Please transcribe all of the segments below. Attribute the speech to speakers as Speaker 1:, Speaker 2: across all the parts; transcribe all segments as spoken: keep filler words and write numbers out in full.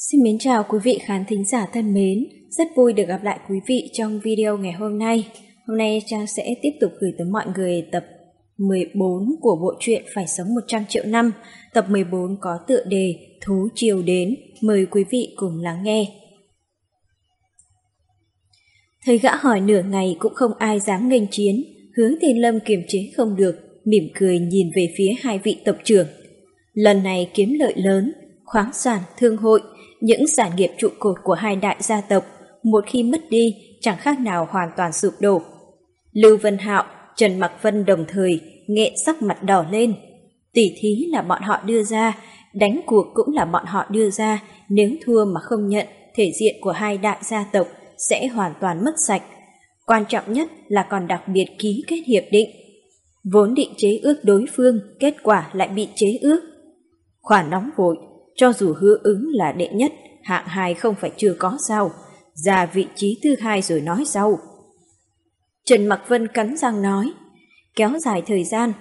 Speaker 1: Xin mến chào quý vị khán thính giả thân mến, rất vui được gặp lại quý vị trong video ngày hôm nay. Hôm nay Trang sẽ tiếp tục gửi tới mọi người tập mười bốn của bộ truyện Phải Sống một trăm triệu năm. Tập mười bốn có tựa đề Thú Triều Đến, mời quý vị cùng lắng nghe. Thấy gã hỏi nửa ngày cũng không ai dám nghênh chiến, Hứa Thiên Lâm kiềm chế không được, mỉm cười nhìn về phía hai vị tộc trưởng. Lần này kiếm lợi lớn, khoáng sản, thương hội, những sản nghiệp trụ cột của hai đại gia tộc, một khi mất đi chẳng khác nào hoàn toàn sụp đổ. Lưu Vân Hạo, Trần Mặc Vân đồng thời nghẹn sắc mặt đỏ lên. Tỉ thí là bọn họ đưa ra, đánh cuộc cũng là bọn họ đưa ra, nếu thua mà không nhận, thể diện của hai đại gia tộc sẽ hoàn toàn mất sạch. Quan trọng nhất là còn đặc biệt ký kết hiệp định. Vốn định chế ước đối phương, kết quả lại bị chế ước. Khoản nóng vội, cho dù Hứa Ứng là đệ nhất, hạng hai không phải chưa có sao, ra vị trí thứ hai rồi nói sau. Trần Mặc Vân cắn răng nói, kéo dài thời gian.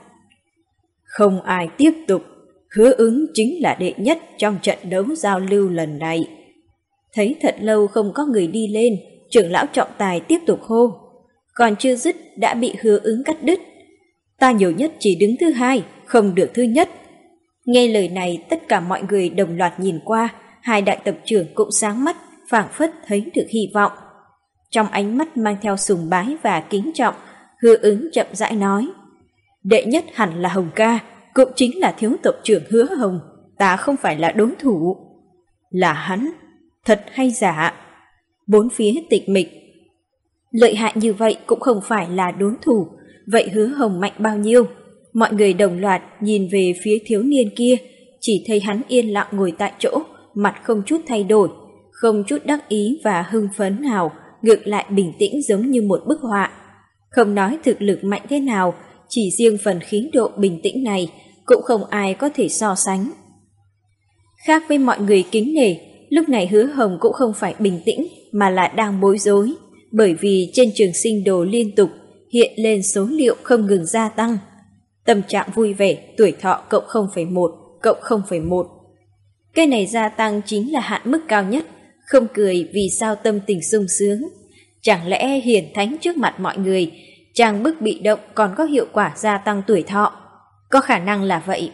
Speaker 1: Không ai tiếp tục, Hứa Ứng chính là đệ nhất trong trận đấu giao lưu lần này. Thấy thật lâu không có người đi lên, trưởng lão trọng tài tiếp tục hô. Còn chưa dứt đã bị Hứa Ứng cắt đứt. Ta nhiều nhất chỉ đứng thứ hai, không được thứ nhất. Nghe lời này tất cả mọi người đồng loạt nhìn qua, hai đại tộc trưởng cũng sáng mắt, phảng phất thấy được hy vọng. Trong ánh mắt mang theo sùng bái và kính trọng, Hứa Ứng chậm rãi nói. Đệ nhất hẳn là Hồng ca, cũng chính là thiếu tộc trưởng Hứa Hồng, ta không phải là đối thủ. Là hắn, thật hay giả? Bốn phía tịch mịch. Lợi hại như vậy cũng không phải là đối thủ, vậy Hứa Hồng mạnh bao nhiêu? Mọi người đồng loạt nhìn về phía thiếu niên kia, chỉ thấy hắn yên lặng ngồi tại chỗ, mặt không chút thay đổi, không chút đắc ý và hưng phấn nào, ngược lại bình tĩnh giống như một bức họa. Không nói thực lực mạnh thế nào, chỉ riêng phần khí độ bình tĩnh này cũng không ai có thể so sánh. Khác với mọi người kính nể, lúc này Hứa Hồng cũng không phải bình tĩnh mà là đang bối rối, bởi vì trên trường sinh đồ liên tục hiện lên số liệu không ngừng gia tăng. Tâm trạng vui vẻ, tuổi thọ cộng không phẩy một, cộng không phẩy một. Cái này gia tăng chính là hạn mức cao nhất, không cười vì sao tâm tình sung sướng. Chẳng lẽ hiển thánh trước mặt mọi người, trang bức bị động còn có hiệu quả gia tăng tuổi thọ? Có khả năng là vậy.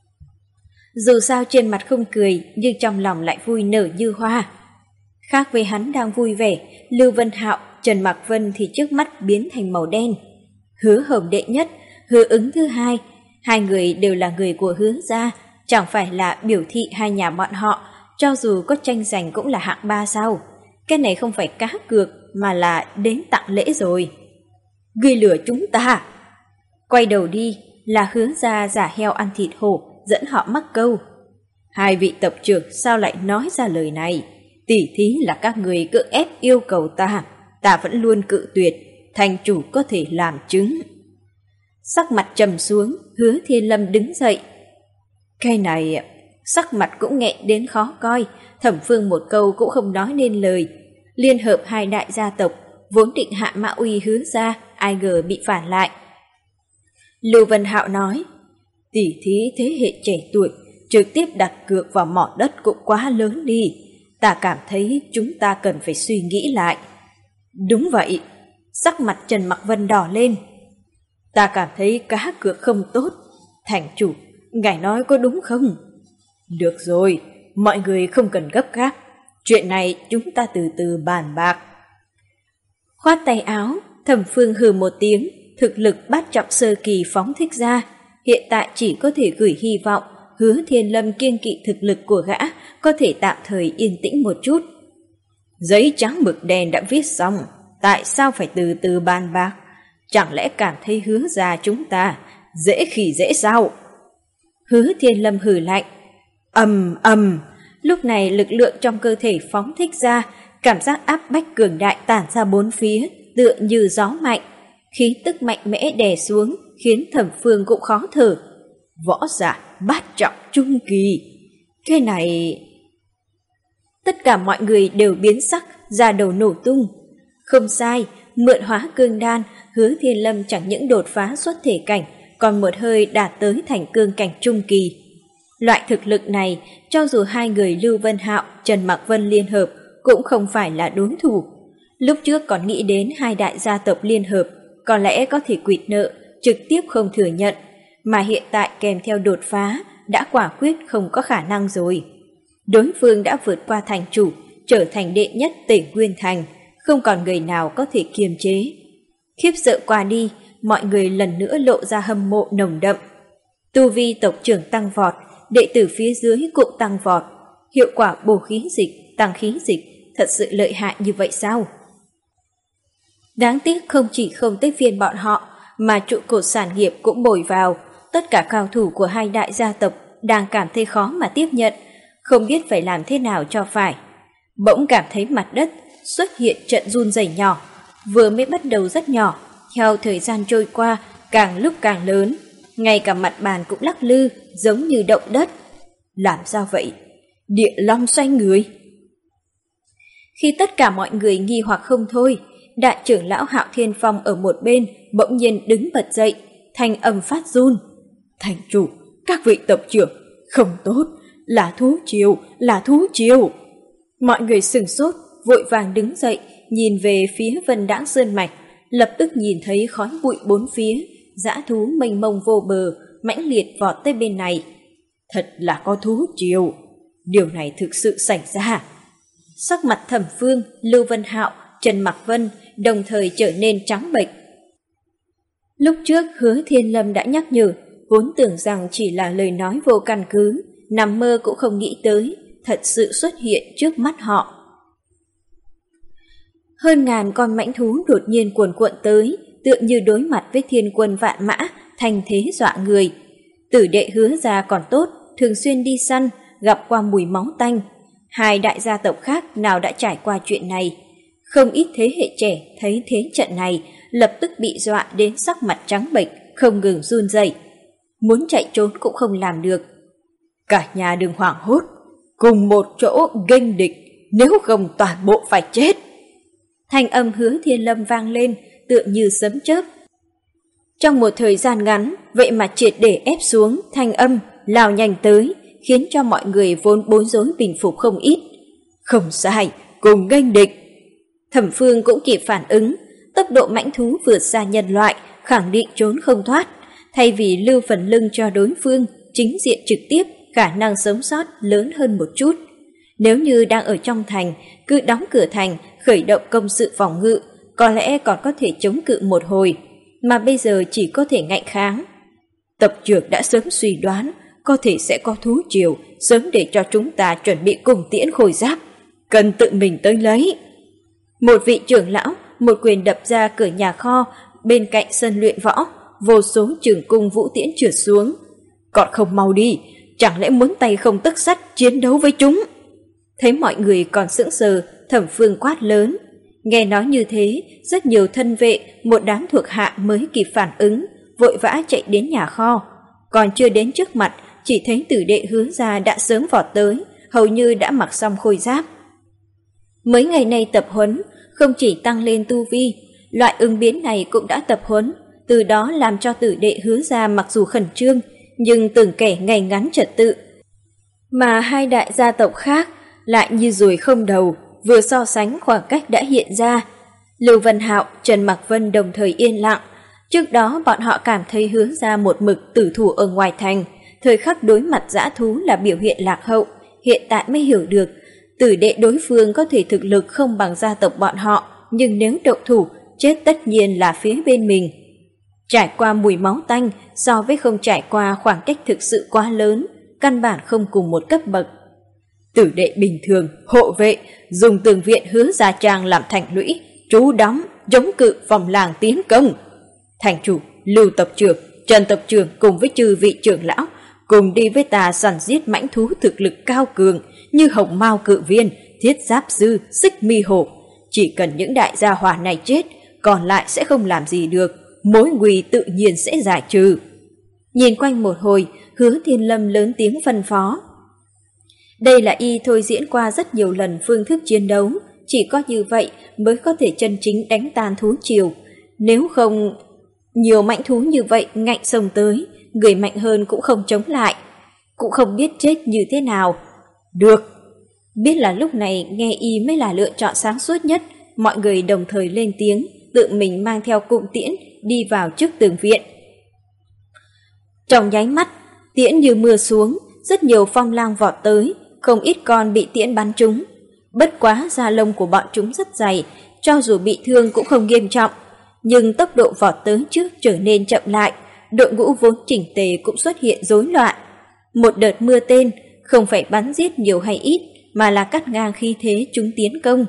Speaker 1: Dù sao trên mặt không cười, nhưng trong lòng lại vui nở như hoa. Khác với hắn đang vui vẻ, Lưu Vân Hạo, Trần Mặc Vân thì trước mắt biến thành màu đen. Hứa Hồng đệ nhất, Hứa Ứng thứ hai, hai người đều là người của Hứa gia, chẳng phải là biểu thị hai nhà bọn họ, cho dù có tranh giành cũng là hạng ba sao. Cái này không phải cá cược mà là đến tặng lễ rồi. Ngươi lừa chúng ta. Quay đầu đi là Hứa gia giả heo ăn thịt hổ, dẫn họ mắc câu. Hai vị tộc trưởng sao lại nói ra lời này? Tỉ thí là các người cưỡng ép yêu cầu ta, ta vẫn luôn cự tuyệt, thành chủ có thể làm chứng. Sắc mặt trầm xuống, Hứa Thiên Lâm đứng dậy. Cái này, sắc mặt cũng nghẹn đến khó coi, Thẩm Phương một câu cũng không nói nên lời. Liên hợp hai đại gia tộc, vốn định hạ mã uy Hứa gia, ai ngờ bị phản lại. Lưu Vân Hạo nói, tỉ thí thế hệ trẻ tuổi, trực tiếp đặt cược vào mỏ đất cũng quá lớn đi. Ta cảm thấy chúng ta cần phải suy nghĩ lại. Đúng vậy, sắc mặt Trần Mặc Vân đỏ lên. Ta cảm thấy cá cược không tốt. Thành chủ, ngài nói có đúng không? Được rồi, mọi người không cần gấp gáp. Chuyện này chúng ta từ từ bàn bạc. Khoát tay áo, Thẩm Phương hừ một tiếng, thực lực bát trọng sơ kỳ phóng thích ra. Hiện tại chỉ có thể gửi hy vọng Hứa Thiên Lâm kiêng kỵ thực lực của gã có thể tạm thời yên tĩnh một chút. Giấy trắng mực đen đã viết xong, tại sao phải từ từ bàn bạc? Chẳng lẽ cảm thấy Hứa gia chúng ta dễ khỉ dễ sao? Hứa Thiên Lâm hừ lạnh. Ầm ầm, lúc này lực lượng trong cơ thể phóng thích ra, cảm giác áp bách cường đại tản ra bốn phía, tựa như gió mạnh. Khí tức mạnh mẽ đè xuống, khiến Thẩm Phương cũng khó thở. Võ giả bát trọng trung kỳ. Cái này... Tất cả mọi người đều biến sắc, da đầu nổ tung. Không sai, mượn hóa cương đan, Hứa Thiên Lâm chẳng những đột phá xuất thể cảnh, còn một hơi đạt tới thành cương cảnh trung kỳ. Loại thực lực này, cho dù hai người Lưu Vân Hạo, Trần Mạc Vân liên hợp cũng không phải là đối thủ. Lúc trước còn nghĩ đến hai đại gia tộc liên hợp, có lẽ có thể quỵt nợ, trực tiếp không thừa nhận, mà hiện tại kèm theo đột phá, đã quả quyết không có khả năng rồi. Đối phương đã vượt qua thành chủ, trở thành đệ nhất Tể Nguyên Thành, không còn người nào có thể kiềm chế. Khiếp sợ qua đi, mọi người lần nữa lộ ra hâm mộ nồng đậm. Tu vi tộc trưởng tăng vọt, đệ tử phía dưới cũng tăng vọt. Hiệu quả bổ khí dịch, tăng khí dịch, thật sự lợi hại như vậy sao? Đáng tiếc không chỉ không tới phiên bọn họ, mà trụ cột sản nghiệp cũng bồi vào. Tất cả cao thủ của hai đại gia tộc đang cảm thấy khó mà tiếp nhận, không biết phải làm thế nào cho phải. Bỗng cảm thấy mặt đất xuất hiện trận run rẩy nhỏ, vừa mới bắt đầu rất nhỏ, theo thời gian trôi qua càng lúc càng lớn, ngay cả mặt bàn cũng lắc lư giống như động đất. Làm sao vậy? Địa long xoay người. Khi tất cả mọi người nghi hoặc không thôi, đại trưởng lão Hạo Thiên Phong ở một bên bỗng nhiên đứng bật dậy, thanh âm phát run. Thành chủ, các vị tộc trưởng, không tốt, là thú triều, là thú triều. Mọi người sửng sốt, vội vàng đứng dậy, nhìn về phía Vân Đãng Sơn Mạch, lập tức nhìn thấy khói bụi bốn phía, dã thú mênh mông vô bờ, mãnh liệt vọt tới bên này. Thật là có thú triều, điều này thực sự xảy ra. Sắc mặt Thẩm Phương, Lưu Vân Hạo, Trần Mạc Vân đồng thời trở nên trắng bệch. Lúc trước Hứa Thiên Lâm đã nhắc nhở, vốn tưởng rằng chỉ là lời nói vô căn cứ, nằm mơ cũng không nghĩ tới, thật sự xuất hiện trước mắt họ. Hơn ngàn con mãnh thú đột nhiên cuồn cuộn tới, tựa như đối mặt với thiên quân vạn mã, thành thế dọa người. Tử đệ Hứa gia còn tốt, thường xuyên đi săn, gặp qua mùi máu tanh. Hai đại gia tộc khác nào đã trải qua chuyện này. Không ít thế hệ trẻ thấy thế trận này, lập tức bị dọa đến sắc mặt trắng bệch, không ngừng run rẩy. Muốn chạy trốn cũng không làm được. Cả nhà đừng hoảng hốt, cùng một chỗ nghênh địch, nếu không toàn bộ phải chết. Thanh âm Hứa Thiên Lâm vang lên, tựa như sấm chớp. Trong một thời gian ngắn, vậy mà triệt để ép xuống, thanh âm lao nhanh tới, khiến cho mọi người vốn bối rối bình phục không ít. Không sai, cùng nghênh địch. Thẩm Phương cũng kịp phản ứng, tốc độ mãnh thú vượt xa nhân loại, khẳng định trốn không thoát. Thay vì lưu phần lưng cho đối phương, chính diện trực tiếp, khả năng sống sót lớn hơn một chút. Nếu như đang ở trong thành, cứ đóng cửa thành, khởi động công sự phòng ngự, có lẽ còn có thể chống cự một hồi, mà bây giờ chỉ có thể ngạnh kháng. Tộc trưởng đã sớm suy đoán, có thể sẽ có thú triều, sớm để cho chúng ta chuẩn bị cùng tiễn khôi giáp, cần tự mình tới lấy. Một vị trưởng lão, một quyền đập ra cửa nhà kho, bên cạnh sân luyện võ, vô số trường cung vũ tiễn trượt xuống. Còn không mau đi, chẳng lẽ muốn tay không tấc sắt chiến đấu với chúng? Thấy mọi người còn sững sờ, Thẩm Phương quát lớn. Nghe nói như thế, rất nhiều thân vệ, một đám thuộc hạ mới kịp phản ứng, vội vã chạy đến nhà kho. Còn chưa đến trước mặt, chỉ thấy tử đệ Hứa gia đã sớm vọt tới, hầu như đã mặc xong khôi giáp. Mấy ngày nay tập huấn, không chỉ tăng lên tu vi, loại ứng biến này cũng đã tập huấn, từ đó làm cho tử đệ Hứa gia mặc dù khẩn trương, nhưng từng kẻ ngày ngắn trật tự. Mà hai đại gia tộc khác lại như ruồi không đầu, vừa so sánh khoảng cách đã hiện ra. Lưu Vân Hạo, Trần Mạc Vân đồng thời yên lặng. Trước đó bọn họ cảm thấy Hứa gia một mực tử thủ ở ngoài thành, thời khắc đối mặt dã thú là biểu hiện lạc hậu, hiện tại mới hiểu được tử đệ đối phương có thể thực lực không bằng gia tộc bọn họ, nhưng nếu động thủ, chết tất nhiên là phía bên mình. Trải qua mùi máu tanh so với không trải qua khoảng cách thực sự quá lớn, căn bản không cùng một cấp bậc. Tử đệ bình thường, hộ vệ, dùng tường viện Hứa gia trang làm thành lũy, trú đóng, chống cự phòng làng tiến công. Thành chủ, Lưu tộc trưởng, Trần tộc trưởng cùng với chư vị trưởng lão cùng đi với ta săn giết mãnh thú thực lực cao cường như hồng mao cự viên, thiết giáp sư, xích mi hổ. Chỉ cần những đại gia hỏa này chết, còn lại sẽ không làm gì được, mối nguy tự nhiên sẽ giải trừ. Nhìn quanh một hồi, Hứa Thiên Lâm lớn tiếng phân phó. Đây là y thôi diễn qua rất nhiều lần phương thức chiến đấu, chỉ có như vậy mới có thể chân chính đánh tan thú triều. Nếu không, nhiều mãnh thú như vậy ngạnh xông tới, người mạnh hơn cũng không chống lại. cũng không biết chết như thế nào. Được, biết là lúc này nghe y mới là lựa chọn sáng suốt nhất, mọi người đồng thời lên tiếng, tự mình mang theo cụm tiễn đi vào trước tường viện. Trong nháy mắt, tiễn như mưa xuống, rất nhiều phong lang vọt tới, không ít con bị tiễn bắn trúng. Bất quá da lông của bọn chúng rất dày, cho dù bị thương cũng không nghiêm trọng, nhưng tốc độ vọt tới trước trở nên chậm lại, đội ngũ vốn chỉnh tề cũng xuất hiện rối loạn. Một đợt mưa tên không phải bắn giết nhiều hay ít, mà là cắt ngang khí thế chúng tiến công.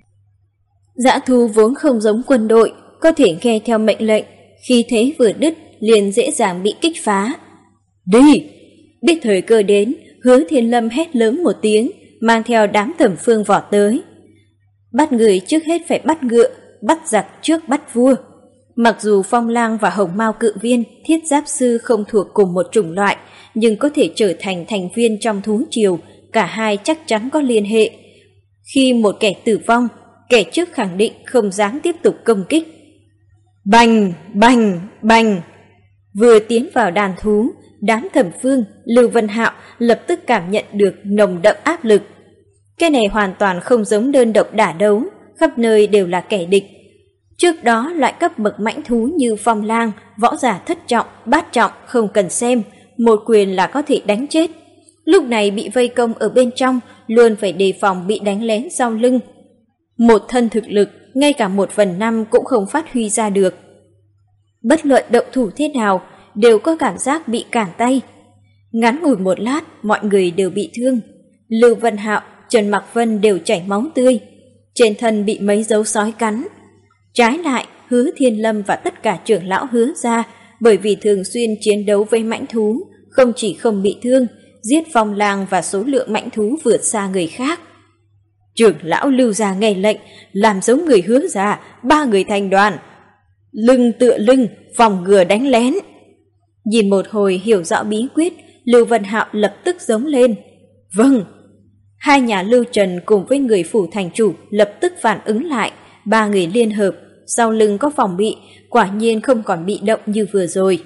Speaker 1: Dã thú vốn không giống quân đội, có thể nghe theo mệnh lệnh, khi thế vừa đứt liền dễ dàng bị kích phá. Đi! Biết thời cơ đến, Hứa Thiên Lâm hét lớn một tiếng, mang theo đám Thẩm Phương vọt tới. Bắt người trước hết phải bắt ngựa, bắt giặc trước bắt vua. Mặc dù Phong Lang và Hồng Mao Cự Viên, Thiết Giáp Sư không thuộc cùng một chủng loại, nhưng có thể trở thành thành viên trong thú triều, cả hai chắc chắn có liên hệ. Khi một kẻ tử vong, kẻ trước khẳng định không dám tiếp tục công kích. Bành, bành, bành. Vừa tiến vào đàn thú, đám Thẩm Phương, Lưu Vân Hạo lập tức cảm nhận được nồng đậm áp lực. Cái này hoàn toàn không giống đơn độc đả đấu, khắp nơi đều là kẻ địch. Trước đó loại cấp bậc mãnh thú như Phong Lang, võ giả thất trọng, bát trọng không cần xem, một quyền là có thể đánh chết. Lúc này bị vây công ở bên trong, luôn phải đề phòng bị đánh lén sau lưng. Một thân thực lực, ngay cả một phần năm cũng không phát huy ra được. Bất luận động thủ thế nào, đều có cảm giác bị cản tay. Ngắn ngủi một lát, mọi người đều bị thương. Lưu Vân Hạo, Trần Mặc Vân đều chảy máu tươi, trên thân bị mấy dấu sói cắn. Trái lại, Hứa Thiên Lâm và tất cả trưởng lão Hứa gia, bởi vì thường xuyên chiến đấu với mãnh thú, không chỉ không bị thương, giết Phong Lang và số lượng mãnh thú vượt xa người khác. Trưởng lão Lưu gia nghe lệnh, làm giống người Hứa gia, ba người thành đoàn. Lưng tựa lưng, phòng ngừa đánh lén. Nhìn một hồi hiểu rõ bí quyết, Lưu Vân Hạo lập tức giống lên. Vâng. Hai nhà Lưu Trần cùng với người phủ thành chủ lập tức phản ứng lại, ba người liên hợp, sau lưng có phòng bị, quả nhiên không còn bị động như vừa rồi.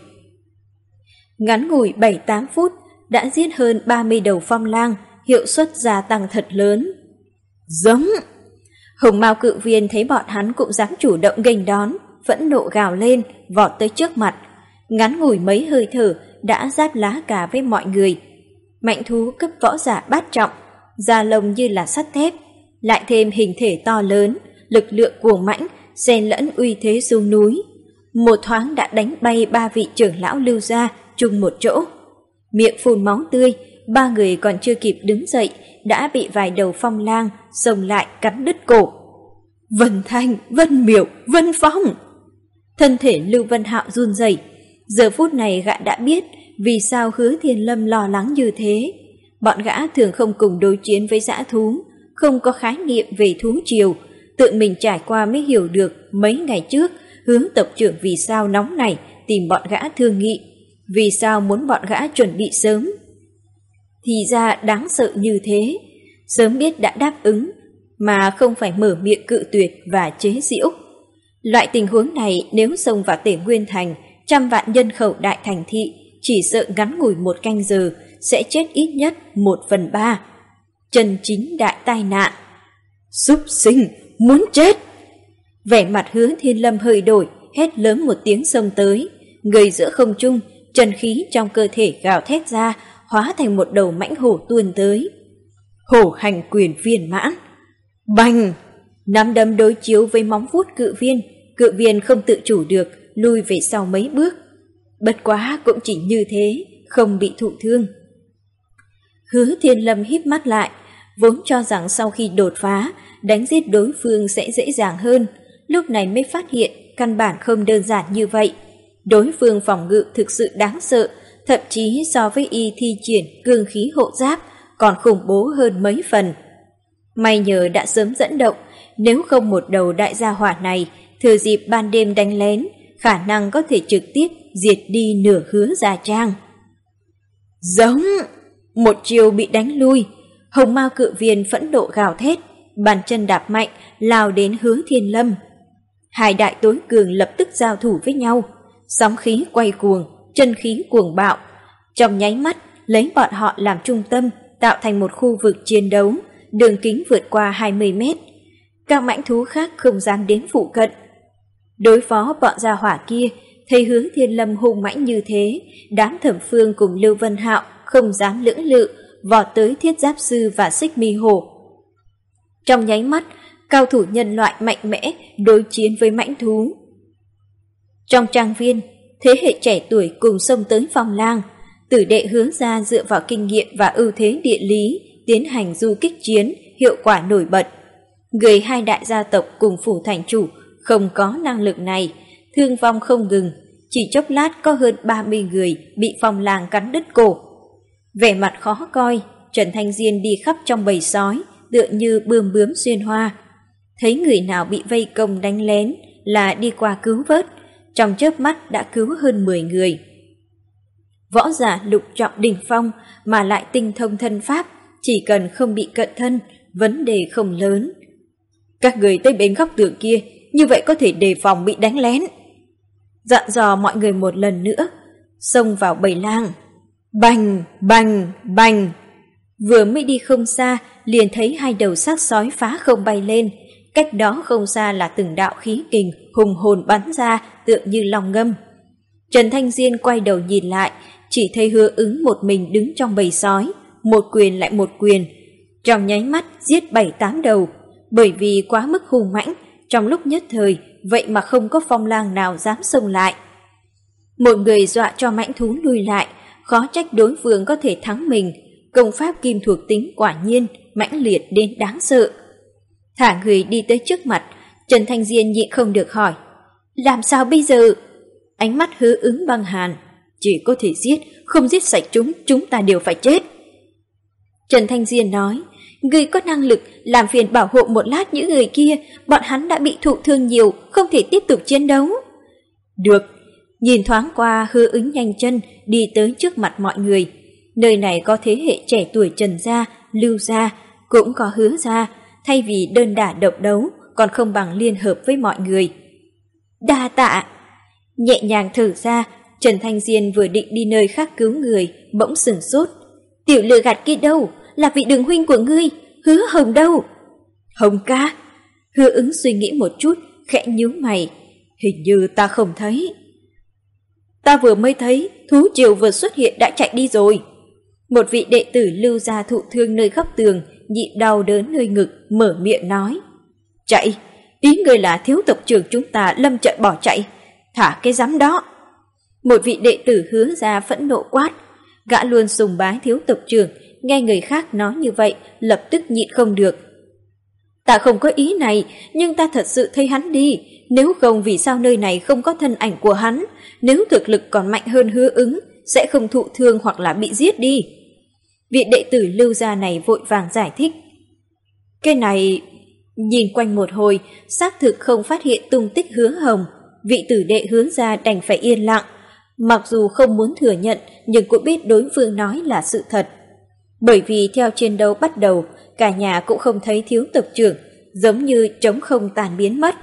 Speaker 1: Ngắn ngủi bảy tám phút, đã giết hơn ba mươi đầu Phong Lang, hiệu suất gia tăng thật lớn. Giống! Hồng Mao Cự Viên thấy bọn hắn cũng dám chủ động nghênh đón, phẫn nộ gào lên, vọt tới trước mặt. Ngắn ngủi mấy hơi thở, đã giáp lá cà với mọi người. Mạnh thú cấp võ giả bát trọng, da lông như là sắt thép, lại thêm hình thể to lớn, lực lượng cuồng mãnh, xen lẫn uy thế rung núi. Một thoáng đã đánh bay ba vị trưởng lão Lưu gia chung một chỗ. Miệng phun máu tươi, ba người còn chưa kịp đứng dậy, đã bị vài đầu Phong Lang xông lại cắn đứt cổ. Vân Thanh, Vân Miểu, Vân Phong! Thân thể Lưu Vân Hạo run rẩy. Giờ phút này gã đã biết vì sao Hứa Thiên Lâm lo lắng như thế. Bọn gã thường không cùng đối chiến với dã thú, không có khái niệm về thú triều, tự mình trải qua mới hiểu được mấy ngày trước Hướng tộc trưởng vì sao nóng này tìm bọn gã thương nghị, vì sao muốn bọn gã chuẩn bị sớm. Thì ra đáng sợ như thế, sớm biết đã đáp ứng, mà không phải mở miệng cự tuyệt và chế giễu. Loại tình huống này nếu xông vào Tể Nguyên Thành, trăm vạn nhân khẩu đại thành thị, chỉ sợ ngắn ngủi một canh giờ sẽ chết ít nhất một phần ba. Chân chính đại tai nạn. Súc sinh, muốn chết! Vẻ mặt Hứa Thiên Lâm hơi đổi, hét lớn một tiếng xông tới. Người giữa không trung, chân khí trong cơ thể gào thét ra, hóa thành một đầu mãnh hổ tuôn tới. Hổ hành quyền viên mãn. Bành! Nắm đấm đối chiếu với móng vuốt cự viên, cự viên không tự chủ được, lui về sau mấy bước. Bất quá cũng chỉ như thế, không bị thụ thương. Hứa Thiên Lâm híp mắt lại, vốn cho rằng sau khi đột phá, đánh giết đối phương sẽ dễ dàng hơn, lúc này mới phát hiện căn bản không đơn giản như vậy. Đối phương phòng ngự thực sự đáng sợ, thậm chí so với y thi triển cương khí hộ giáp còn khủng bố hơn mấy phần. May nhờ đã sớm dẫn động, nếu không một đầu đại gia hỏa này thừa dịp ban đêm đánh lén, khả năng có thể trực tiếp diệt đi nửa Hứa Gia Trang. Giống! Một chiều bị đánh lui, Hồng Mao Cự Viên phẫn nộ gào thét, bàn chân đạp mạnh lao đến Hứa Thiên Lâm. Hai đại tối cường lập tức giao thủ với nhau, sóng khí quay cuồng, chân khí cuồng bạo. Trong nháy mắt, lấy bọn họ làm trung tâm, tạo thành một khu vực chiến đấu, đường kính vượt qua hai mươi mét. Các mãnh thú khác không dám đến phụ cận. Đối phó bọn gia hỏa kia, thấy Hứa Thiên Lâm hung mãnh như thế, đám Thẩm Phương cùng Lưu Vân Hạo không dám lưỡng lự, vọt tới Thiết Giáp Sư và Xích Mi Hổ. Trong nháy mắt, cao thủ nhân loại mạnh mẽ đối chiến với mãnh thú. Trong trang viên, thế hệ trẻ tuổi cùng xông tới Phong Lang, Tử đệ Hứa gia dựa vào kinh nghiệm và ưu thế địa lý tiến hành du kích chiến, hiệu quả nổi bật. Người hai đại gia tộc cùng phủ thành chủ không có năng lực này, thương vong không ngừng, chỉ chốc lát có hơn ba mươi người bị Phong Lang cắn đứt cổ. Vẻ mặt khó coi, Trần Thanh Diên đi khắp trong bầy sói, tựa như bươm bướm xuyên hoa. Thấy người nào bị vây công đánh lén là đi qua cứu vớt, trong chớp mắt đã cứu hơn mười người. Võ giả lục trọng đỉnh phong mà lại tinh thông thân pháp, chỉ cần không bị cận thân, vấn đề không lớn. Các người tới bên góc tường kia, như vậy có thể đề phòng bị đánh lén. Dặn dò mọi người một lần nữa, xông vào bầy lang. Bành, bành, bành. Vừa mới đi không xa, liền thấy hai đầu xác sói phá không bay lên. Cách đó không xa là từng đạo khí kình hùng hồn bắn ra, tựa như long ngâm. Trần Thanh Diên quay đầu nhìn lại, chỉ thấy Hứa Ứng một mình đứng trong bầy sói, một quyền lại một quyền. Trong nháy mắt giết bảy tám đầu, bởi vì quá mức hung mãnh, trong lúc nhất thời, vậy mà không có Phong Lang nào dám xông lại. Một người dọa cho mãnh thú lùi lại, khó trách đối phương có thể thắng mình. Công pháp kim thuộc tính quả nhiên mãnh liệt đến đáng sợ. Thả người đi tới trước mặt, Trần Thanh Diên nhịn không được hỏi, làm sao bây giờ? Ánh mắt Hứa Ứng băng hàn, chỉ có thể giết, không giết sạch chúng, chúng ta đều phải chết. Trần Thanh Diên nói, người có năng lực, làm phiền bảo hộ một lát những người kia, bọn hắn đã bị thụ thương nhiều, không thể tiếp tục chiến đấu. Được. Nhìn thoáng qua, Hứa Ứng nhanh chân đi tới trước mặt mọi người. Nơi này có thế hệ trẻ tuổi Trần gia, Lưu gia, cũng có Hứa gia, thay vì đơn đả độc đấu, còn không bằng liên hợp với mọi người. Đa tạ. Nhẹ nhàng thở ra, Trần Thanh Diên vừa định đi nơi khác cứu người, bỗng sửng sốt. Tiểu lừa gạt kia đâu? Là vị đường huynh của ngươi, Hứa Hồng đâu? Hồng ca. Hứa Ứng suy nghĩ một chút, khẽ nhíu mày. Hình như ta không thấy. Ta vừa mới thấy, thú triều vừa xuất hiện đã chạy đi rồi. Một vị đệ tử Lưu gia thụ thương nơi góc tường, nhịn đau đớn nơi ngực, mở miệng nói. Chạy? Ý người là thiếu tộc trưởng chúng ta lâm trận bỏ chạy. Thả cái rắm đó. Một vị đệ tử Hứa gia phẫn nộ quát. Gã luôn sùng bái thiếu tộc trưởng, nghe người khác nói như vậy, lập tức nhịn không được. Ta không có ý này, nhưng ta thật sự thấy hắn đi. Nếu không vì sao nơi này không có thân ảnh của hắn? Nếu thực lực còn mạnh hơn Hứa Ứng, sẽ không thụ thương hoặc là bị giết đi. Vị đệ tử Lưu gia này vội vàng giải thích. Cái này... Nhìn quanh một hồi, xác thực không phát hiện tung tích Hứa Hồng. Vị tử đệ Hứa gia đành phải yên lặng. Mặc dù không muốn thừa nhận, nhưng cũng biết đối phương nói là sự thật. Bởi vì theo chiến đấu bắt đầu, cả nhà cũng không thấy thiếu tộc trưởng, giống như trống không tàn biến mất.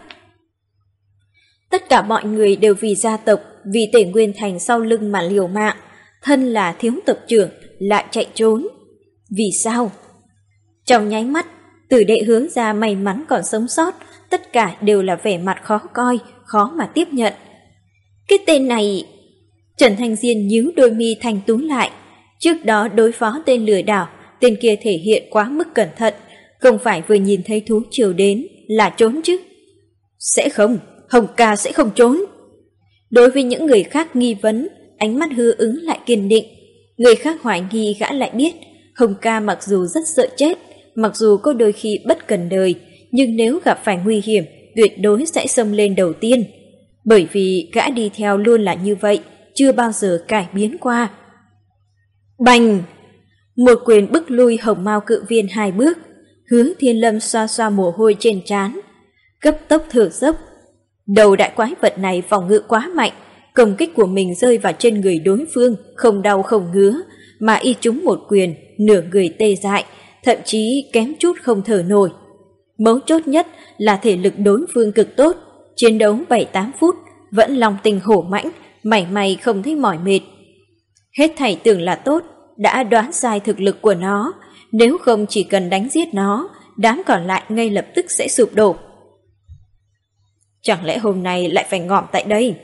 Speaker 1: Tất cả mọi người đều vì gia tộc, vì Tể Nguyên Thành sau lưng mà liều mạng. Thân là thiếu tộc trưởng, lại chạy trốn. Vì sao? Trong nháy mắt, tử đệ Hứa gia may mắn còn sống sót, tất cả đều là vẻ mặt khó coi, khó mà tiếp nhận. Cái tên này... Trần Thanh Diên nhíu đôi mi thanh tú lại. Trước đó đối phó tên lừa đảo, tên kia thể hiện quá mức cẩn thận, không phải vừa nhìn thấy thú triều đến là trốn chứ. Sẽ không, Hồng ca sẽ không trốn. Đối với những người khác nghi vấn, ánh mắt Hứa Ứng lại kiên định. Người khác hoài nghi gã lại biết, Hồng ca mặc dù rất sợ chết, mặc dù có đôi khi bất cần đời, nhưng nếu gặp phải nguy hiểm, tuyệt đối sẽ xông lên đầu tiên. Bởi vì gã đi theo luôn là như vậy, chưa bao giờ cải biến qua. Bành! Một quyền bức lui Hồng Mao cự viên hai bước. Hứa Thiên Lâm xoa xoa mồ hôi trên trán, cấp tốc thở dốc. Đầu đại quái vật này phòng ngự quá mạnh, công kích của mình rơi vào trên người đối phương, không đau không ngứa, mà y trúng một quyền, nửa người tê dại, thậm chí kém chút không thở nổi. Mấu chốt nhất là thể lực đối phương cực tốt, chiến đấu bảy tám phút, vẫn lòng tình hổ mãnh, mảy may không thấy mỏi mệt. Hết thảy tưởng là tốt, đã đoán sai thực lực của nó, nếu không chỉ cần đánh giết nó, đám còn lại ngay lập tức sẽ sụp đổ. Chẳng lẽ hôm nay lại phải ngỏm tại đây?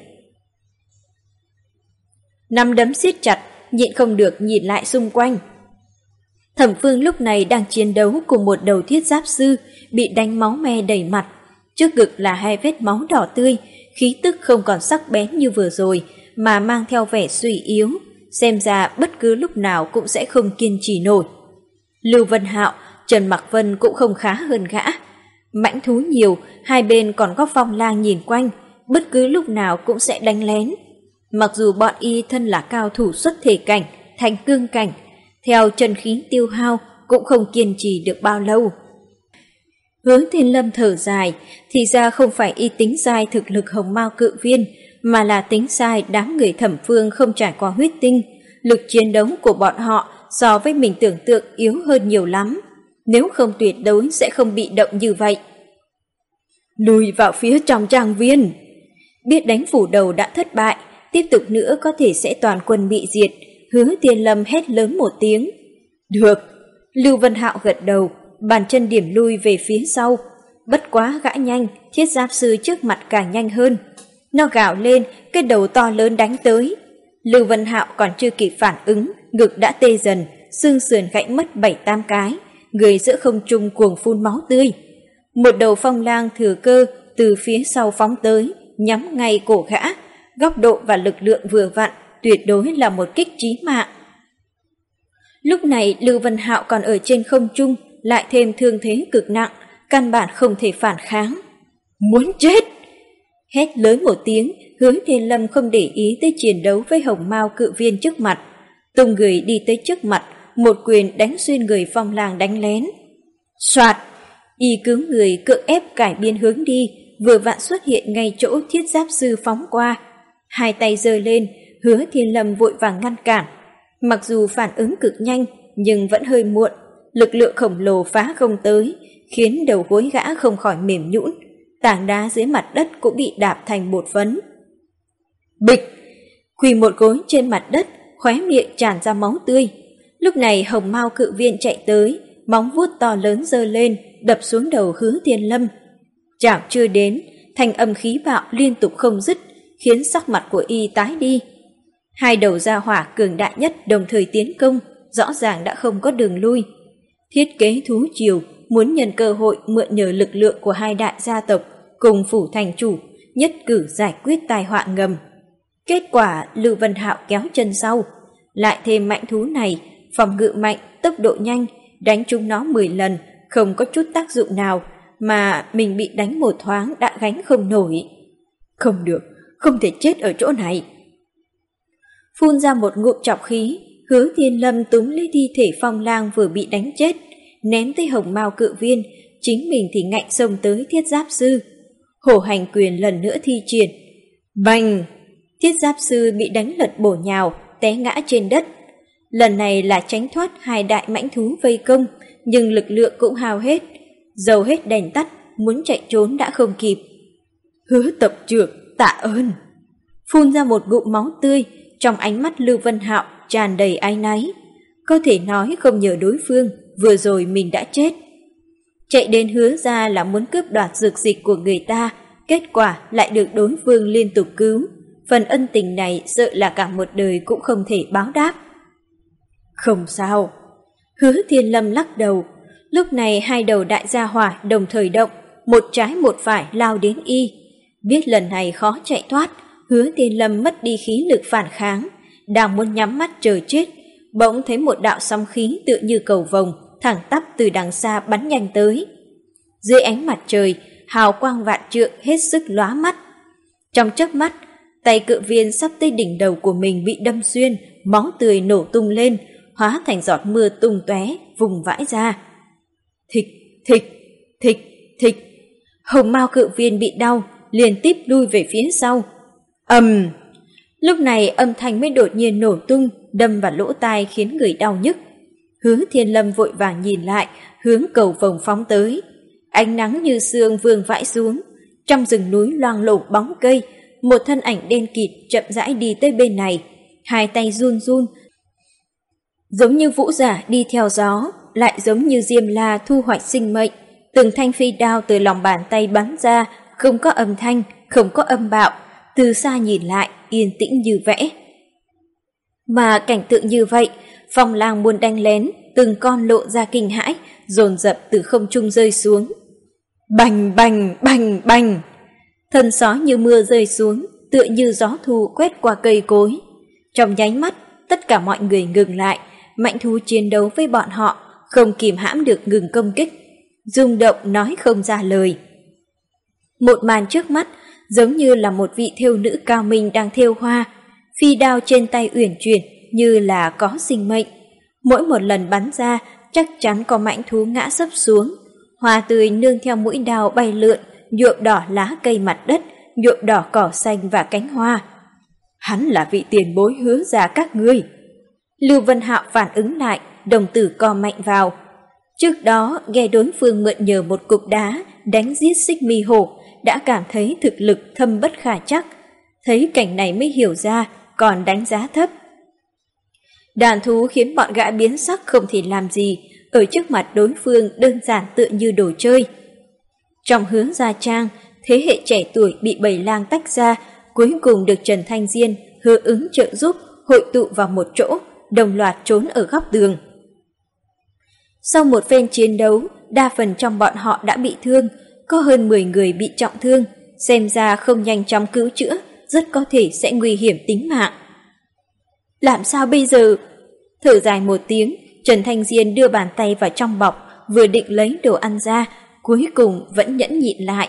Speaker 1: Nắm đấm siết chặt, nhịn không được nhìn lại xung quanh. Thẩm Phương lúc này đang chiến đấu cùng một đầu thiết giáp sư bị đánh máu me đầy mặt, trước ngực là hai vết máu đỏ tươi, khí tức không còn sắc bén như vừa rồi mà mang theo vẻ suy yếu, xem ra bất cứ lúc nào cũng sẽ không kiên trì nổi. Lưu Vân Hạo, Trần Mặc Vân cũng không khá hơn gã. Mãnh thú nhiều, hai bên còn có Phong Lang nhìn quanh, bất cứ lúc nào cũng sẽ đánh lén. Mặc dù bọn y thân là cao thủ xuất thể cảnh, thành cương cảnh, theo chân khí tiêu hao cũng không kiên trì được bao lâu. Hứa Thiên Lâm thở dài, thì ra không phải y tính sai thực lực Hồng Mao Cự Viên, mà là tính sai đám người Thẩm Phương không trải qua huyết tinh. Lực chiến đấu của bọn họ so với mình tưởng tượng yếu hơn nhiều lắm, nếu không tuyệt đối sẽ không bị động như vậy. Lùi vào phía trong trang viên. Biết đánh phủ đầu đã thất bại, tiếp tục nữa có thể sẽ toàn quân bị diệt. Hứa Thiên Lâm hét lớn một tiếng. Được. Lưu Vân Hạo gật đầu, bàn chân điểm lui về phía sau. Bất quá gã nhanh, thiết giáp sư trước mặt càng nhanh hơn. Nó gào lên, cái đầu to lớn đánh tới. Lưu Vân Hạo còn chưa kịp phản ứng, ngực đã tê dần, xương sườn gãy mất bảy tám cái, người giữa không trung cuồng phun máu tươi. Một đầu Phong Lang thừa cơ từ phía sau phóng tới, nhắm ngay cổ gã, góc độ và lực lượng vừa vặn, tuyệt đối là một kích chí mạng. Lúc này Lưu Vân Hạo còn ở trên không trung, lại thêm thương thế cực nặng, căn bản không thể phản kháng. Muốn chết! Hét lớn một tiếng, Hứa Thiên Lâm không để ý tới chiến đấu với Hồng Mao Cự Viên trước mặt, tung người đi tới trước mặt, một quyền đánh xuyên người Phong Lang đánh lén. Soạt! Y cứu người cưỡng ép cải biên hướng đi, vừa vặn xuất hiện ngay chỗ thiết giáp sư phóng qua. Hai tay giơ lên, Hứa Thiên Lâm vội vàng ngăn cản. Mặc dù phản ứng cực nhanh, nhưng vẫn hơi muộn, lực lượng khổng lồ phá không tới, khiến đầu gối gã không khỏi mềm nhũn, tảng đá dưới mặt đất cũng bị đạp thành bột phấn. Bịch! Quỳ một gối trên mặt đất, khóe miệng tràn ra máu tươi. Lúc này Hồng Mao Cự Viên chạy tới, móng vuốt to lớn giơ lên, đập xuống đầu Hứa Thiên Lâm. Chảo chưa đến, thanh âm khí bạo liên tục không dứt, khiến sắc mặt của y tái đi. Hai đầu gia hỏa cường đại nhất đồng thời tiến công, rõ ràng đã không có đường lui. Thiết kế thú triều muốn nhân cơ hội mượn nhờ lực lượng của hai đại gia tộc cùng phủ thành chủ, nhất cử giải quyết tai họa ngầm. Kết quả Lưu Vân Hạo kéo chân sau, lại thêm mãnh thú này, phòng ngự mạnh, tốc độ nhanh, đánh chúng nó mười lần, không có chút tác dụng nào, mà mình bị đánh một thoáng đã gánh không nổi. Không được, không thể chết ở chỗ này. Phun ra một ngụm trọc khí, Hứa Thiên Lâm túm lấy thi thể Phong Lang vừa bị đánh chết, ném tới Hồng Mao Cự Viên, chính mình thì ngạnh xông tới thiết giáp sư. Hổ hành quyền lần nữa thi triển. Bành! Thiết giáp sư bị đánh lật bổ nhào, té ngã trên đất. Lần này là tránh thoát hai đại mãnh thú vây công, nhưng lực lượng cũng hao hết. Dầu hết đèn tắt, muốn chạy trốn đã không kịp. Hứa tập trưởng, tạ ơn! Phun ra một ngụm máu tươi, trong ánh mắt Lưu Vân Hạo tràn đầy áy náy. Có thể nói không nhờ đối phương, vừa rồi mình đã chết. Chạy đến Hứa ra là muốn cướp đoạt dược dịch của người ta, kết quả lại được đối phương liên tục cứu. Phần ân tình này sợ là cả một đời cũng không thể báo đáp. Không sao. Hứa Thiên Lâm lắc đầu. Lúc này hai đầu đại gia hỏa đồng thời động, một trái một phải lao đến y. Biết lần này khó chạy thoát, Hứa Thiên Lâm mất đi khí lực phản kháng, đang muốn nhắm mắt chờ chết, bỗng thấy một đạo sóng khí tựa như cầu vồng thẳng tắp từ đằng xa bắn nhanh tới. Dưới ánh mặt trời, hào quang vạn trượng hết sức lóa mắt. Trong chớp mắt, tay Cự Viên sắp tới đỉnh đầu của mình bị đâm xuyên, máu tươi nổ tung lên, hóa thành giọt mưa tung tóe vùng vãi ra. Thịch, thịch, thịch, thịch. Hồng Mao Cự Viên bị đau, liên tiếp lui về phía sau. Ầm! Lúc này âm thanh mới đột nhiên nổ tung, đâm vào lỗ tai khiến người đau nhức. Hứa Thiên Lâm vội vàng nhìn lại, hướng cầu vồng phóng tới. Ánh nắng như sương vương vãi xuống, trong rừng núi loang lổ bóng cây, một thân ảnh đen kịt chậm rãi đi tới bên này, hai tay run run, Giống như vũ giả đi theo gió, lại giống như diêm la thu hoạch sinh mệnh, từng thanh phi đao từ lòng bàn tay bắn ra, không có âm thanh, không có âm bạo, từ xa nhìn lại yên tĩnh như vẽ. Mà cảnh tượng như vậy, phong lang muốn đánh lén, từng con lộ ra kinh hãi, dồn dập từ không trung rơi xuống. Bành bành bành bành, thân só như mưa rơi xuống, tựa như gió thu quét qua cây cối. Trong nháy mắt, tất cả mọi người ngừng lại, mãnh thú chiến đấu với bọn họ, không kìm hãm được ngừng công kích, rung động nói không ra lời. Một màn trước mắt giống như là một vị thêu nữ cao minh đang thêu hoa, phi đao trên tay uyển chuyển như là có sinh mệnh. Mỗi một lần bắn ra chắc chắn có mãnh thú ngã sấp xuống, hoa tươi nương theo mũi đao bay lượn, nhuộm đỏ lá cây mặt đất, nhuộm đỏ cỏ xanh và cánh hoa. Hắn là vị tiền bối Hứa gia các ngươi. Lưu Vân Hạo phản ứng lại, đồng tử co mạnh vào. Trước đó nghe đối phương mượn nhờ một cục đá đánh giết Xích Mi Hổ, đã cảm thấy thực lực thâm bất khả trắc. Thấy cảnh này mới hiểu ra còn đánh giá thấp. Đàn thú khiến bọn gã biến sắc không thể làm gì, ở trước mặt đối phương đơn giản tựa như đồ chơi. Trong Hứa gia trang, thế hệ trẻ tuổi bị bầy lang tách ra, cuối cùng được Trần Thanh Diên Hứa Ứng trợ giúp hội tụ vào một chỗ, đồng loạt trốn ở góc tường. Sau một phen chiến đấu, đa phần trong bọn họ đã bị thương, có hơn mười người bị trọng thương, xem ra không nhanh chóng cứu chữa, rất có thể sẽ nguy hiểm tính mạng. Làm sao bây giờ? Thở dài một tiếng, Trần Thanh Diên đưa bàn tay vào trong bọc, vừa định lấy đồ ăn ra, cuối cùng vẫn nhẫn nhịn lại.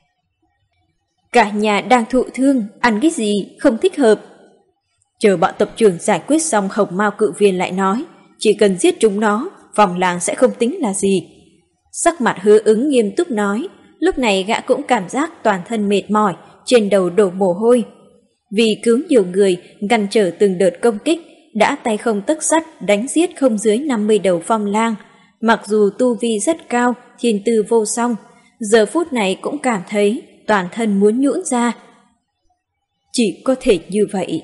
Speaker 1: Cả nhà đang thụ thương, ăn cái gì không thích hợp. Chờ bọn tập trưởng giải quyết xong, Hồng Mao cự viên lại nói, chỉ cần giết chúng nó, vòng làng sẽ không tính là gì. Sắc mặt Hứa Ứng nghiêm túc nói, lúc này gã cũng cảm giác toàn thân mệt mỏi, trên đầu đổ mồ hôi. Vì cứu nhiều người, ngăn trở từng đợt công kích, đã tay không tấc sắt đánh giết không dưới năm mươi đầu phong lang. Mặc dù tu vi rất cao, thiên tư vô song, giờ phút này cũng cảm thấy toàn thân muốn nhũn ra. Chỉ có thể như vậy.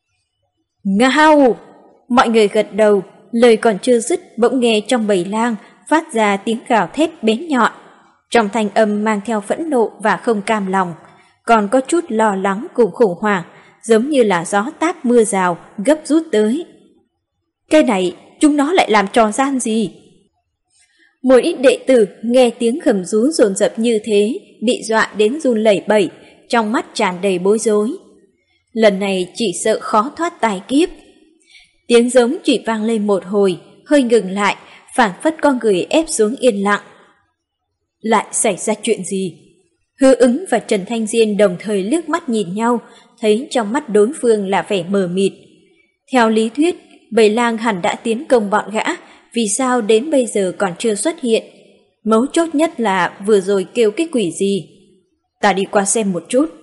Speaker 1: Ngao! Mọi người gật đầu, lời còn chưa dứt bỗng nghe trong bầy lang phát ra tiếng gào thét bén nhọn. Trong thanh âm mang theo phẫn nộ và không cam lòng, còn có chút lo lắng cùng khủng hoảng, giống như là gió táp mưa rào gấp rút tới. Cái này chúng nó lại làm trò gian gì? Một ít đệ tử nghe tiếng gầm rú dồn dập như thế, bị dọa đến run lẩy bẩy, trong mắt tràn đầy bối rối. Lần này chỉ sợ khó thoát tai kiếp. Tiếng giống chỉ vang lên một hồi, hơi ngừng lại, phảng phất con người ép xuống yên lặng. Lại xảy ra chuyện gì? Hứa Ứng và Trần Thanh Diên đồng thời liếc mắt nhìn nhau, thấy trong mắt đối phương là vẻ mờ mịt. Theo lý thuyết, bầy lang hẳn đã tiến công bọn gã, vì sao đến bây giờ còn chưa xuất hiện? Mấu chốt nhất là vừa rồi kêu cái quỷ gì? Ta đi qua xem một chút.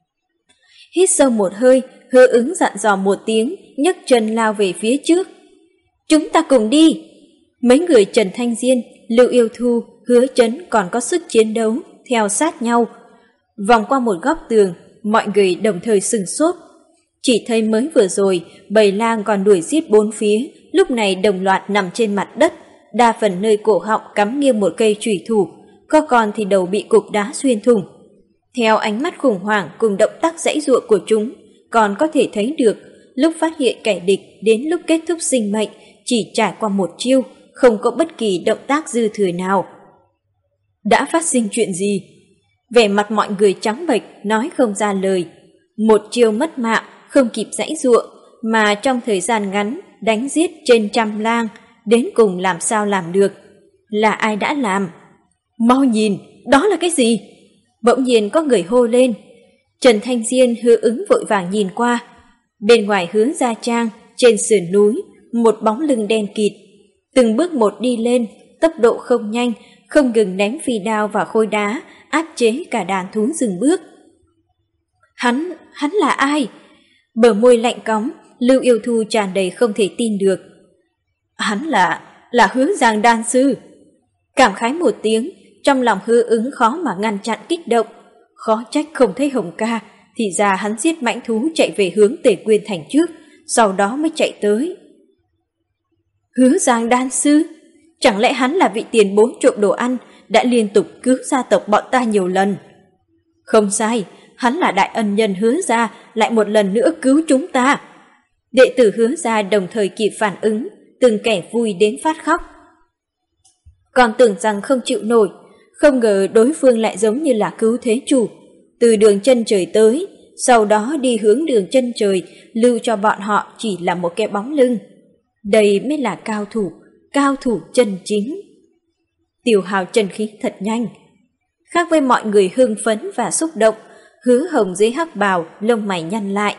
Speaker 1: Hít sâu một hơi, Hứa Ứng dặn dò một tiếng, nhấc chân lao về phía trước. Chúng ta cùng đi. Mấy người Trần Thanh Diên, Lưu Yêu Thu, Hứa Chấn còn có sức chiến đấu, theo sát nhau. Vòng qua một góc tường, mọi người đồng thời sừng sốt. Chỉ thấy mới vừa rồi, bầy lang còn đuổi giết bốn phía, lúc này đồng loạt nằm trên mặt đất, đa phần nơi cổ họng cắm nghiêng một cây chùy thủ, có con thì đầu bị cục đá xuyên thủng. Theo ánh mắt khủng hoảng cùng động tác giãy giụa của chúng, còn có thể thấy được lúc phát hiện kẻ địch đến lúc kết thúc sinh mệnh chỉ trải qua một chiêu, không có bất kỳ động tác dư thừa nào. Đã phát sinh chuyện gì? Vẻ mặt mọi người trắng bệch, nói không ra lời. Một chiêu mất mạng, không kịp giãy giụa, mà trong thời gian ngắn đánh giết trên trăm lang, đến cùng làm sao làm được? Là ai đã làm? Mau nhìn, đó là cái gì? Bỗng nhiên có người hô lên. Trần Thanh Diên, Hứa Ứng vội vàng nhìn qua. Bên ngoài Hứa gia trang, trên sườn núi, một bóng lưng đen kịt. Từng bước một đi lên, tốc độ không nhanh, không ngừng ném phi đao và khối đá, áp chế cả đàn thú dừng bước. Hắn, hắn là ai? Bờ môi lạnh cóng, Lưu Yêu Thu tràn đầy không thể tin được. Hắn là, là Hứa Giang đan sư. Cảm khái một tiếng, trong lòng Hứa Ứng khó mà ngăn chặn kích động. Khó trách không thấy Hồng ca, thì ra hắn giết mãnh thú chạy về hướng Tề Quyên thành trước, sau đó mới chạy tới. Hứa Giang đan sư? Chẳng lẽ hắn là vị tiền bối trộm đồ ăn đã liên tục cứu gia tộc bọn ta nhiều lần? Không sai, hắn là đại ân nhân Hứa gia, lại một lần nữa cứu chúng ta. Đệ tử Hứa gia đồng thời kịp phản ứng, từng kẻ vui đến phát khóc. Còn tưởng rằng không chịu nổi, không ngờ đối phương lại giống như là cứu thế chủ, từ đường chân trời tới, sau đó đi hướng đường chân trời, lưu cho bọn họ chỉ là một cái bóng lưng. Đây mới là cao thủ, cao thủ chân chính. Tiểu Hào chân khí thật nhanh. Khác với mọi người hưng phấn và xúc động, Hứa Hồng dưới hắc bào, lông mày nhăn lại.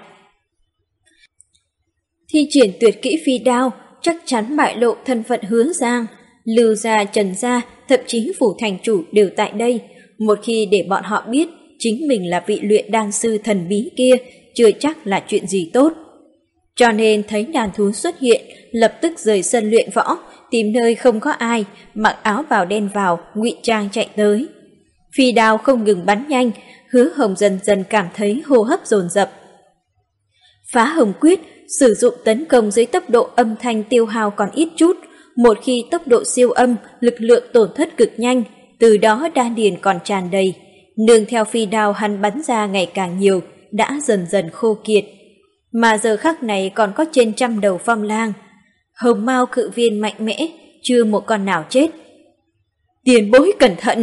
Speaker 1: Thi triển tuyệt kỹ phi đao, chắc chắn bại lộ thân phận Hứa Giang. Lưu gia, Trần gia, thậm chí phủ thành chủ đều tại đây. Một khi để bọn họ biết chính mình là vị luyện đan sư thần bí kia, chưa chắc là chuyện gì tốt. Cho nên thấy đàn thú xuất hiện, lập tức rời sân luyện võ, tìm nơi không có ai, mặc áo bào đen vào, ngụy trang chạy tới. Phi đao không ngừng bắn nhanh, Hứa Hồng dần dần cảm thấy hô hấp dồn dập. Phá Hồng Quyết sử dụng tấn công dưới tốc độ âm thanh tiêu hao còn ít chút, một khi tốc độ siêu âm, lực lượng tổn thất cực nhanh, từ đó đan điền còn tràn đầy. Nương theo phi đao hắn bắn ra ngày càng nhiều, đã dần dần khô kiệt. Mà giờ khắc này còn có trên trăm đầu phong lang. Hồng Mao cự viên mạnh mẽ, chưa một con nào chết. Tiền bối cẩn thận!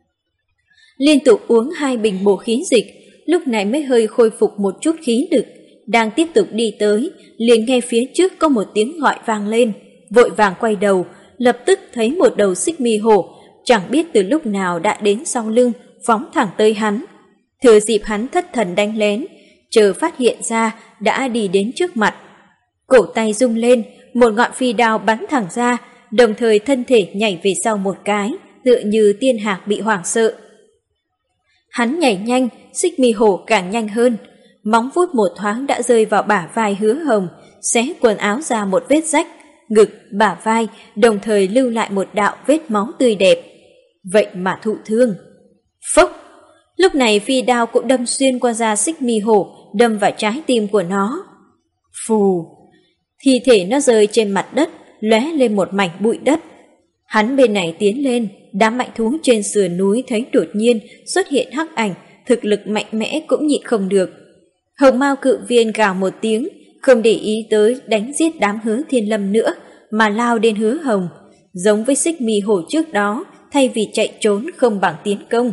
Speaker 1: Liên tục uống hai bình bổ khí dịch, lúc này mới hơi khôi phục một chút khí lực. Đang tiếp tục đi tới, liền nghe phía trước có một tiếng gọi vang lên. Vội vàng quay đầu, lập tức thấy một đầu xích mi hổ, chẳng biết từ lúc nào đã đến sau lưng, phóng thẳng tới hắn. Thừa dịp hắn thất thần đánh lén, chờ phát hiện ra đã đi đến trước mặt. Cổ tay rung lên, một ngọn phi đao bắn thẳng ra, đồng thời thân thể nhảy về sau một cái, tựa như tiên hạc bị hoảng sợ. Hắn nhảy nhanh, xích mi hổ càng nhanh hơn, móng vuốt một thoáng đã rơi vào bả vai Hứa Hồng, xé quần áo ra một vết rách, ngực, bả vai, đồng thời lưu lại một đạo vết máu tươi đẹp. Vậy mà thụ thương. Phốc! Lúc này phi đao cũng đâm xuyên qua da xích mi hổ, đâm vào trái tim của nó. Phù! Thi thể nó rơi trên mặt đất, lóe lên một mảnh bụi đất. Hắn bên này tiến lên, đám mạnh thú trên sườn núi thấy đột nhiên xuất hiện hắc ảnh, thực lực mạnh mẽ cũng nhịn không được. Hồng Mao cự viên gào một tiếng, không để ý tới đánh giết đám Hứa Thiên Lâm nữa, mà lao đến Hứa Hồng, giống với xích mi hổ trước đó, thay vì chạy trốn không bằng tiến công.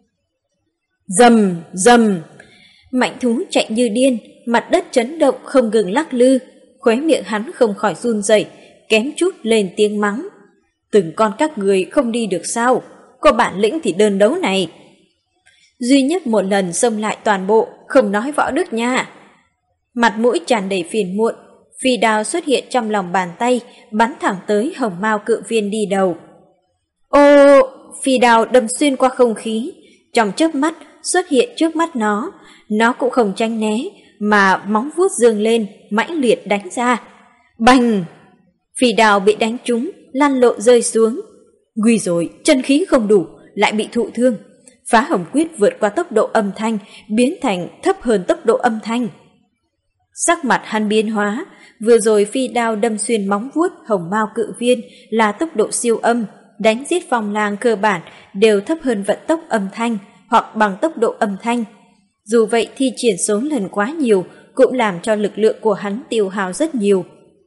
Speaker 1: Rầm, rầm! Mạnh thú chạy như điên, mặt đất chấn động không ngừng lắc lư, khóe miệng hắn không khỏi run rẩy, kém chút lên tiếng mắng. Từng con các người không đi được sao? Có bản lĩnh thì đơn đấu này. Duy nhất một lần xông lại toàn bộ, không nói võ đức nha. Mặt mũi tràn đầy phiền muộn, phi đao xuất hiện trong lòng bàn tay, bắn thẳng tới Hồng Mao cự viên đi đầu. Ô! Phi đao đâm xuyên qua không khí, trong chớp mắt xuất hiện trước mắt nó. Nó cũng không tránh né, mà móng vuốt dương lên, mãnh liệt đánh ra. Bành! Phi đao bị đánh trúng, lăn lộn rơi xuống. Nguy rồi, chân khí không đủ, lại bị thụ thương. Phá Hồng Quyết vượt qua tốc độ âm thanh, biến thành thấp hơn tốc độ âm thanh. Sắc mặt hắn biến hóa, vừa rồi phi đao đâm xuyên móng vuốt Hồng Mao cự viên là tốc độ siêu âm, đánh giết phong lang cơ bản đều thấp hơn vận tốc âm thanh hoặc bằng tốc độ âm thanh. Dù vậy thi triển số lần quá nhiều cũng làm cho lực lượng của hắn tiêu hao rất nhiều.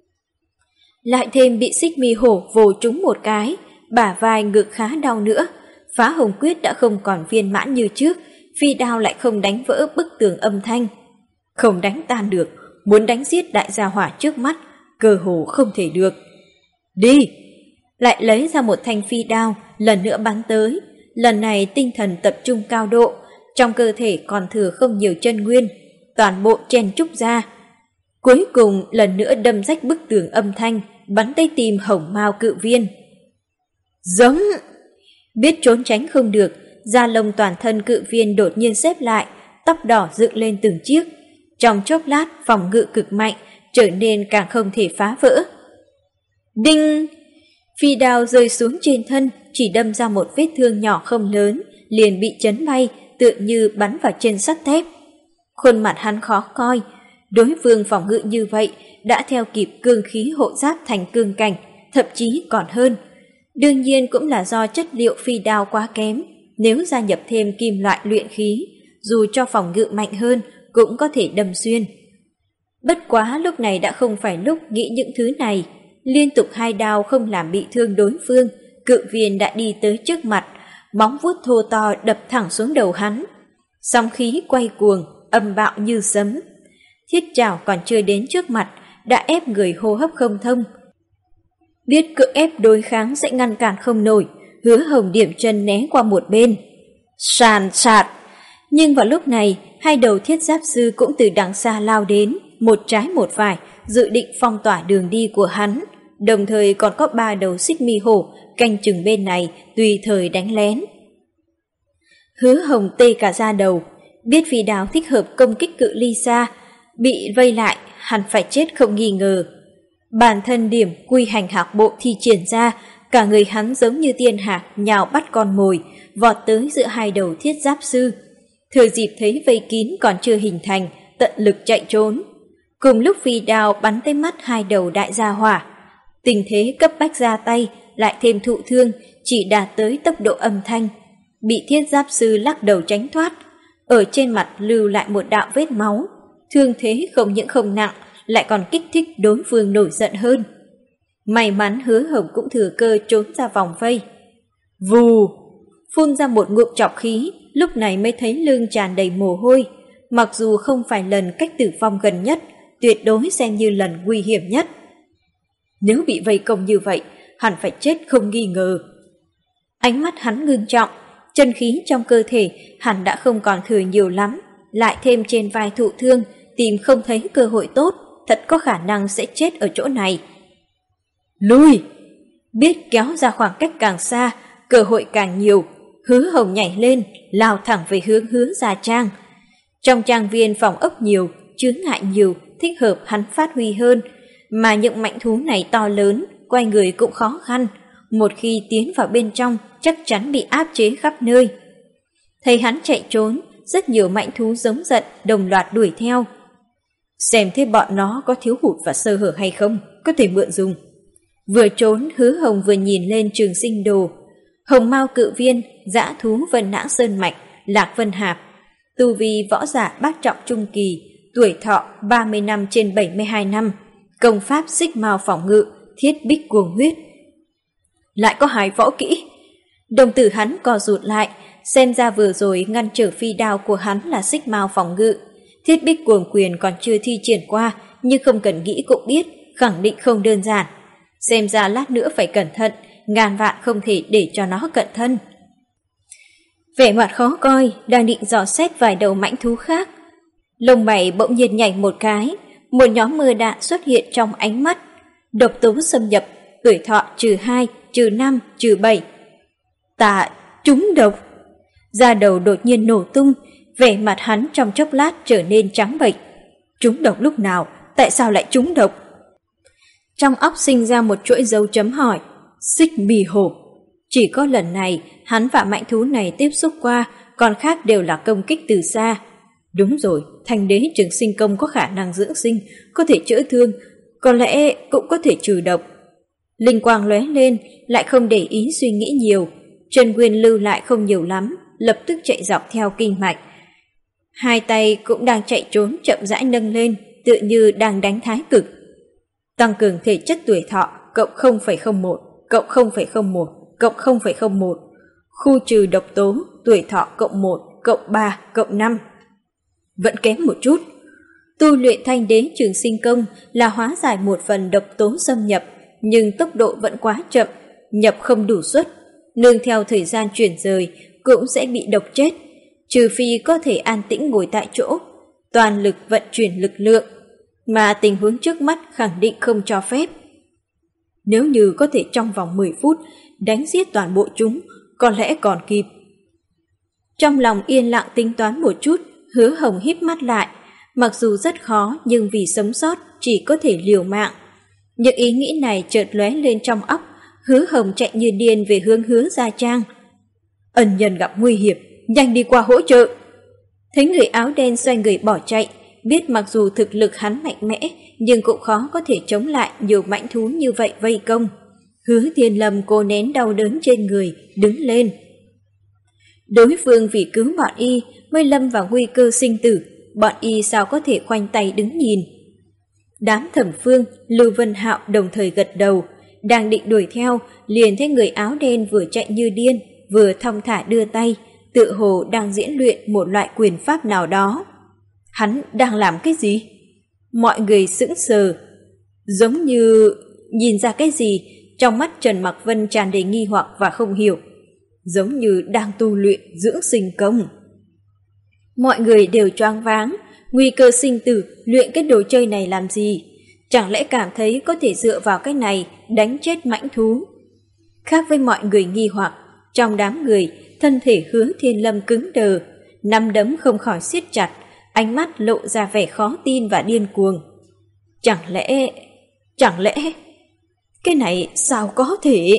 Speaker 1: Lại thêm bị xích mi hổ vồ trúng một cái, bả vai ngực khá đau nữa. Phá Hồng Quyết đã không còn viên mãn như trước, phi đao lại không đánh vỡ bức tường âm thanh. Không đánh tan được, muốn đánh giết đại gia hỏa trước mắt, cơ hồ không thể được. Đi! Lại lấy ra một thanh phi đao, lần nữa bắn tới. Lần này tinh thần tập trung cao độ, trong cơ thể còn thừa không nhiều chân nguyên, toàn bộ chen trúc ra. Cuối cùng lần nữa đâm rách bức tường âm thanh, bắn tới tim Hồng Mao cự viên. Giống! Biết trốn tránh không được, da lông toàn thân cự viên đột nhiên xếp lại, tóc đỏ dựng lên từng chiếc. Trong chốc lát phòng ngự cực mạnh, trở nên càng không thể phá vỡ. Đinh! Phi đao rơi xuống trên thân, chỉ đâm ra một vết thương nhỏ không lớn, liền bị chấn bay, tựa như bắn vào trên sắt thép. Khuôn mặt hắn khó coi, đối phương phòng ngự như vậy đã theo kịp cương khí hộ giáp thành cương cảnh, thậm chí còn hơn. Đương nhiên cũng là do chất liệu phi đao quá kém, nếu gia nhập thêm kim loại luyện khí, dù cho phòng ngự mạnh hơn cũng có thể đâm xuyên. Bất quá lúc này đã không phải lúc nghĩ những thứ này, liên tục hai đao không làm bị thương đối phương, cự viên đã đi tới trước mặt, móng vuốt thô to đập thẳng xuống đầu hắn. Sóng khí quay cuồng, âm bạo như sấm. Thiết trảo còn chưa đến trước mặt, đã ép người hô hấp không thông. Biết cưỡng ép đối kháng sẽ ngăn cản không nổi, Hứa Hồng điểm chân né qua một bên. Sàn sạt! Nhưng vào lúc này, hai đầu thiết giáp sư cũng từ đằng xa lao đến, một trái một phải, dự định phong tỏa đường đi của hắn. Đồng thời còn có ba đầu xích mi hổ canh chừng bên này, tùy thời đánh lén. Hứa Hồng tê cả da đầu, biết phi đao thích hợp công kích cự ly xa, bị vây lại, hắn phải chết không nghi ngờ. Bản thân điểm quy hành hạc bộ thi triển ra, cả người hắn giống như tiên hạc nhào bắt con mồi, vọt tới giữa hai đầu thiết giáp sư. Thừa dịp thấy vây kín còn chưa hình thành, tận lực chạy trốn. Cùng lúc phi đao bắn tới mắt hai đầu đại gia hỏa. Tình thế cấp bách ra tay, lại thêm thụ thương, chỉ đạt tới tốc độ âm thanh. Bị thiết giáp sư lắc đầu tránh thoát, ở trên mặt lưu lại một đạo vết máu. Thương thế không những không nặng, lại còn kích thích đối phương nổi giận hơn. May mắn Hứa Hồng cũng thừa cơ trốn ra vòng vây. Vù! Phun ra một ngụm trọc khí, lúc này mới thấy lưng tràn đầy mồ hôi. Mặc dù không phải lần cách tử vong gần nhất, tuyệt đối xem như lần nguy hiểm nhất. Nếu bị vây công như vậy, hẳn phải chết không nghi ngờ. Ánh mắt hắn ngưng trọng, chân khí trong cơ thể hẳn đã không còn thừa nhiều lắm, lại thêm trên vai thụ thương, tìm không thấy cơ hội tốt, thật có khả năng sẽ chết ở chỗ này. Lui! Biết kéo ra khoảng cách càng xa, cơ hội càng nhiều, Hứa Hồng nhảy lên, lao thẳng về hướng Hứa Gia Trang. Trong trang viên phòng ốc nhiều, chướng ngại nhiều, thích hợp hắn phát huy hơn, mà những mãnh thú này to lớn, quay người cũng khó khăn, một khi tiến vào bên trong chắc chắn bị áp chế khắp nơi. Thấy hắn chạy trốn, rất nhiều mãnh thú giống giận đồng loạt đuổi theo. Xem thế bọn nó có thiếu hụt và sơ hở hay không, có thể mượn dùng. Vừa trốn, Hứa Hồng vừa nhìn lên Trường Sinh Đồ. Hồng Mao Cự Viên, dã thú Vân Nã Sơn Mạch, Lạc Vân Hạp, tu vi võ giả bát trọng trung kỳ, tuổi thọ ba mươi năm trên bảy mươi hai năm, công pháp xích mao phòng ngự, thiết bích cuồng huyết. Lại có hai võ kỹ. Đồng tử hắn co rụt lại, xem ra vừa rồi ngăn trở phi đao của hắn là xích mao phòng ngự. Thiết bích cuồng quyền còn chưa thi triển qua, nhưng không cần nghĩ cũng biết, khẳng định không đơn giản. Xem ra lát nữa phải cẩn thận, ngàn vạn không thể để cho nó cận thân. Vẻ mặt khó coi, đang định dò xét vài đầu mãnh thú khác. Lông mày bỗng nhiên nhảy một cái, một nhóm mưa đạn xuất hiện trong ánh mắt. Độc tố xâm nhập, tuổi thọ trừ hai, trừ năm, trừ bảy. Ta trúng độc. Da đầu đột nhiên nổ tung, vẻ mặt hắn trong chốc lát trở nên trắng bệch. Trúng độc lúc nào? Tại sao lại trúng độc? Trong óc sinh ra một chuỗi dấu chấm hỏi. Xích mì hổ. Chỉ có lần này hắn và mãnh thú này tiếp xúc qua, còn khác đều là công kích từ xa. Đúng rồi, Thanh Đế Trường Sinh Công có khả năng dưỡng sinh, có thể chữa thương, có lẽ cũng có thể trừ độc. Linh quang lóe lên, lại không để ý suy nghĩ nhiều. Chân nguyên lưu lại không nhiều lắm, lập tức chạy dọc theo kinh mạch. Hai tay cũng đang chạy trốn chậm rãi nâng lên, tựa như đang đánh thái cực. Tăng cường thể chất tuổi thọ, cộng không phẩy không một, cộng không phẩy không một, cộng không phẩy không một. Khu trừ độc tố, tuổi thọ cộng một, cộng ba, cộng năm. Vẫn kém một chút. Tu luyện Thanh Đế Trường Sinh Công là hóa giải một phần độc tố xâm nhập, nhưng tốc độ vẫn quá chậm, nhập không đủ suất, nương theo thời gian chuyển rời cũng sẽ bị độc chết, trừ phi có thể an tĩnh ngồi tại chỗ, toàn lực vận chuyển lực lượng, mà tình huống trước mắt khẳng định không cho phép. Nếu như có thể trong vòng mười phút đánh giết toàn bộ chúng, có lẽ còn kịp. Trong lòng yên lặng tính toán một chút, Hứa Hồng híp mắt lại, mặc dù rất khó nhưng vì sống sót chỉ có thể liều mạng. Những ý nghĩ này chợt lóe lên trong óc, Hứa Hồng chạy như điên về hướng Hứa Gia Trang. Ân nhân gặp nguy hiểm, nhanh đi qua hỗ trợ. Thấy người áo đen xoay người bỏ chạy, biết mặc dù thực lực hắn mạnh mẽ nhưng cũng khó có thể chống lại nhiều mãnh thú như vậy vây công. Hứa Thiên Lâm cố nén đau đớn trên người, đứng lên. Đối phương vì cứu bọn y mới lâm vào nguy cơ sinh tử, bọn y sao có thể khoanh tay đứng nhìn. Đám Thẩm Phương, Lưu Vân Hạo đồng thời gật đầu, đang định đuổi theo, liền thấy người áo đen vừa chạy như điên, vừa thong thả đưa tay, tự hồ đang diễn luyện một loại quyền pháp nào đó. Hắn đang làm cái gì? Mọi người sững sờ, giống như nhìn ra cái gì, trong mắt Trần Mặc Vân tràn đầy nghi hoặc và không hiểu, giống như đang tu luyện dưỡng sinh công. Mọi người đều choáng váng, nguy cơ sinh tử, luyện cái đồ chơi này làm gì? Chẳng lẽ cảm thấy có thể dựa vào cái này đánh chết mãnh thú? Khác với mọi người nghi hoặc, trong đám người, thân thể Hứa Thiên Lâm cứng đờ, nắm đấm không khỏi siết chặt, ánh mắt lộ ra vẻ khó tin và điên cuồng. Chẳng lẽ... chẳng lẽ... cái này sao có thể?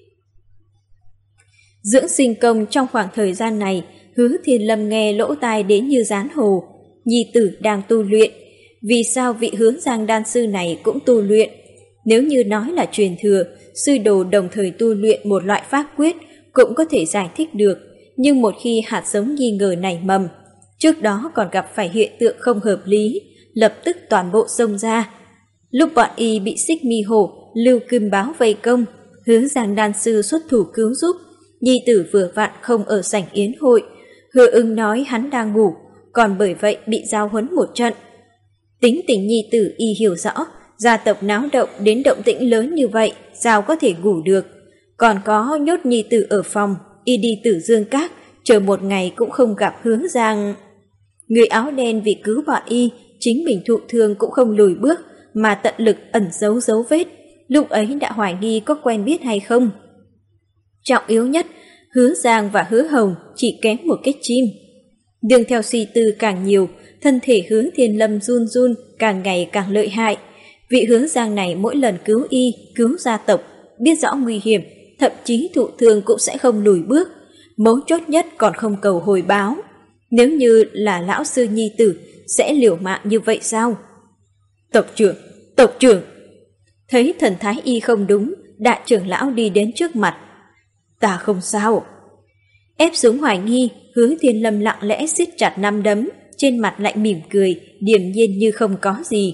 Speaker 1: Dưỡng sinh công trong khoảng thời gian này, Hứa Thiên Lâm nghe lỗ tai đến như dán hồ. Nhi tử đang tu luyện, vì sao vị Hứa Giang đan sư này cũng tu luyện? Nếu như nói là truyền thừa, sư đồ đồng thời tu luyện một loại pháp quyết cũng có thể giải thích được, nhưng một khi hạt giống nghi ngờ nảy mầm, trước đó còn gặp phải hiện tượng không hợp lý, lập tức toàn bộ xông ra. Lúc bọn y bị Xích Mi Hổ, Lưu Kim Báo vây công, Hứa Giang đan sư xuất thủ cứu giúp, nhi tử vừa vặn không ở sảnh yến hội, Hứa Ưng nói hắn đang ngủ, còn bởi vậy bị giao huấn một trận. Tính tình nhi tử y hiểu rõ, gia tộc náo động đến động tĩnh lớn như vậy, sao có thể ngủ được. Còn có nhốt nhi tử ở phòng, y đi Tử Dương Các, chờ một ngày cũng không gặp Hứa Giang. Người áo đen vì cứu bọn y, chính mình thụ thương cũng không lùi bước, mà tận lực ẩn giấu dấu vết, lúc ấy đã hoài nghi có quen biết hay không. Trọng yếu nhất, Hứa Giang và Hứa Hồng chỉ kém một cái chim. Đường theo suy tư càng nhiều, thân thể Hứa Thiên Lâm run run càng ngày càng lợi hại. Vị Hứa Giang này mỗi lần cứu y, cứu gia tộc, biết rõ nguy hiểm, thậm chí thụ thương cũng sẽ không lùi bước, mấu chốt nhất còn không cầu hồi báo. Nếu như là lão sư nhi tử, sẽ liều mạng như vậy sao? Tộc trưởng, tộc trưởng! Thấy thần thái y không đúng, đại trưởng lão đi đến trước mặt. Ta không sao. Ép xuống hoài nghi, Hứa Thiên Lâm lặng lẽ siết chặt nắm đấm, trên mặt lại mỉm cười, điềm nhiên như không có gì.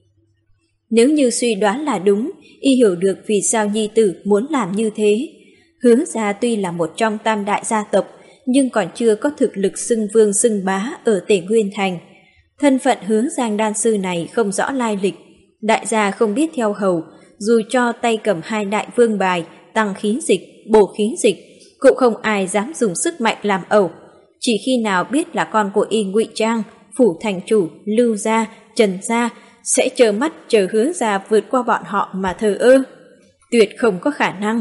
Speaker 1: Nếu như suy đoán là đúng, y hiểu được vì sao nhi tử muốn làm như thế. Hứa gia tuy là một trong tam đại gia tộc, nhưng còn chưa có thực lực xưng vương xưng bá ở Tề Nguyên Thành. Thân phận Hứa Giang đan sư này không rõ lai lịch, đại gia không biết theo hầu, dù cho tay cầm hai đại vương bài, tăng khí dịch, bổ khí dịch, cũng không ai dám dùng sức mạnh làm ẩu. Chỉ khi nào biết là con của y ngụy trang, phủ thành chủ, Lưu gia, Trần gia sẽ trơ mắt chờ Hứa gia vượt qua bọn họ mà thờ ơ. Tuyệt không có khả năng.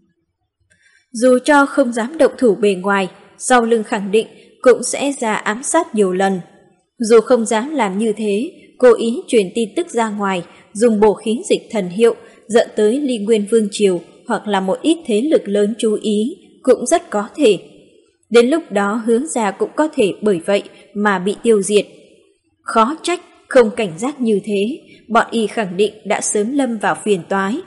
Speaker 1: Dù cho không dám động thủ bề ngoài, sau lưng khẳng định cũng sẽ ra ám sát nhiều lần. Dù không dám làm như thế, cố ý truyền tin tức ra ngoài, dùng bổ khí dịch thần hiệu dẫn tới Ly Nguyên Vương Triều hoặc là một ít thế lực lớn chú ý, cũng rất có thể. Đến lúc đó Hứa gia cũng có thể bởi vậy mà bị tiêu diệt. Khó trách không cảnh giác như thế, bọn y khẳng định đã sớm lâm vào phiền toái.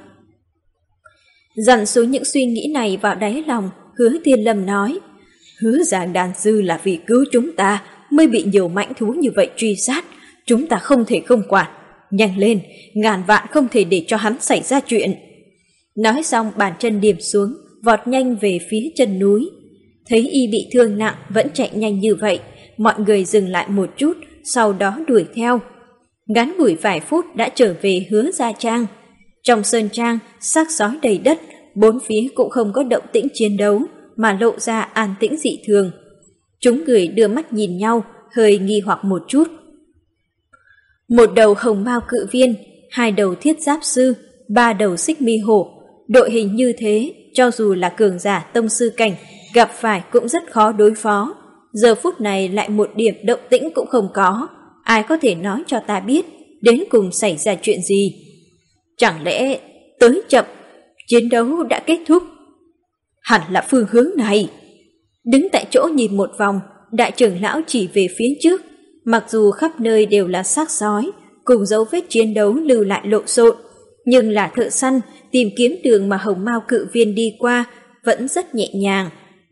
Speaker 1: Dằn xuống những suy nghĩ này vào đáy lòng, Hứa Thiên Lâm nói, Hứa Giang đan sư là vì cứu chúng ta mới bị nhiều mãnh thú như vậy truy sát, chúng ta không thể không quản. Nhanh lên, ngàn vạn không thể để cho hắn xảy ra chuyện. Nói xong bàn chân điểm xuống, vọt nhanh về phía chân núi. Thấy y bị thương nặng vẫn chạy nhanh như vậy, mọi người dừng lại một chút, sau đó đuổi theo. Ngắn ngủi vài phút đã trở về Hứa gia trang. Trong sơn trang, xác sói đầy đất, bốn phía cũng không có động tĩnh chiến đấu, mà lộ ra an tĩnh dị thường. Chúng người đưa mắt nhìn nhau, hơi nghi hoặc một chút. Một đầu hồng mao cự viên, hai đầu thiết giáp sư, ba đầu xích mi hổ. Đội hình như thế, cho dù là cường giả tông sư cảnh, gặp phải cũng rất khó đối phó. Giờ phút này lại một điểm động tĩnh cũng không có. Ai có thể nói cho ta biết, đến cùng xảy ra chuyện gì? Chẳng lẽ tới chậm, chiến đấu đã kết thúc? Hẳn là phương hướng này. Đứng tại chỗ nhìn một vòng, đại trưởng lão chỉ về phía trước. Mặc dù khắp nơi đều là xác sói, cùng dấu vết chiến đấu lưu lại lộn xộn, nhưng là thợ săn tìm kiếm đường mà Hồng Mao cự viên đi qua vẫn rất nhẹ nhàng.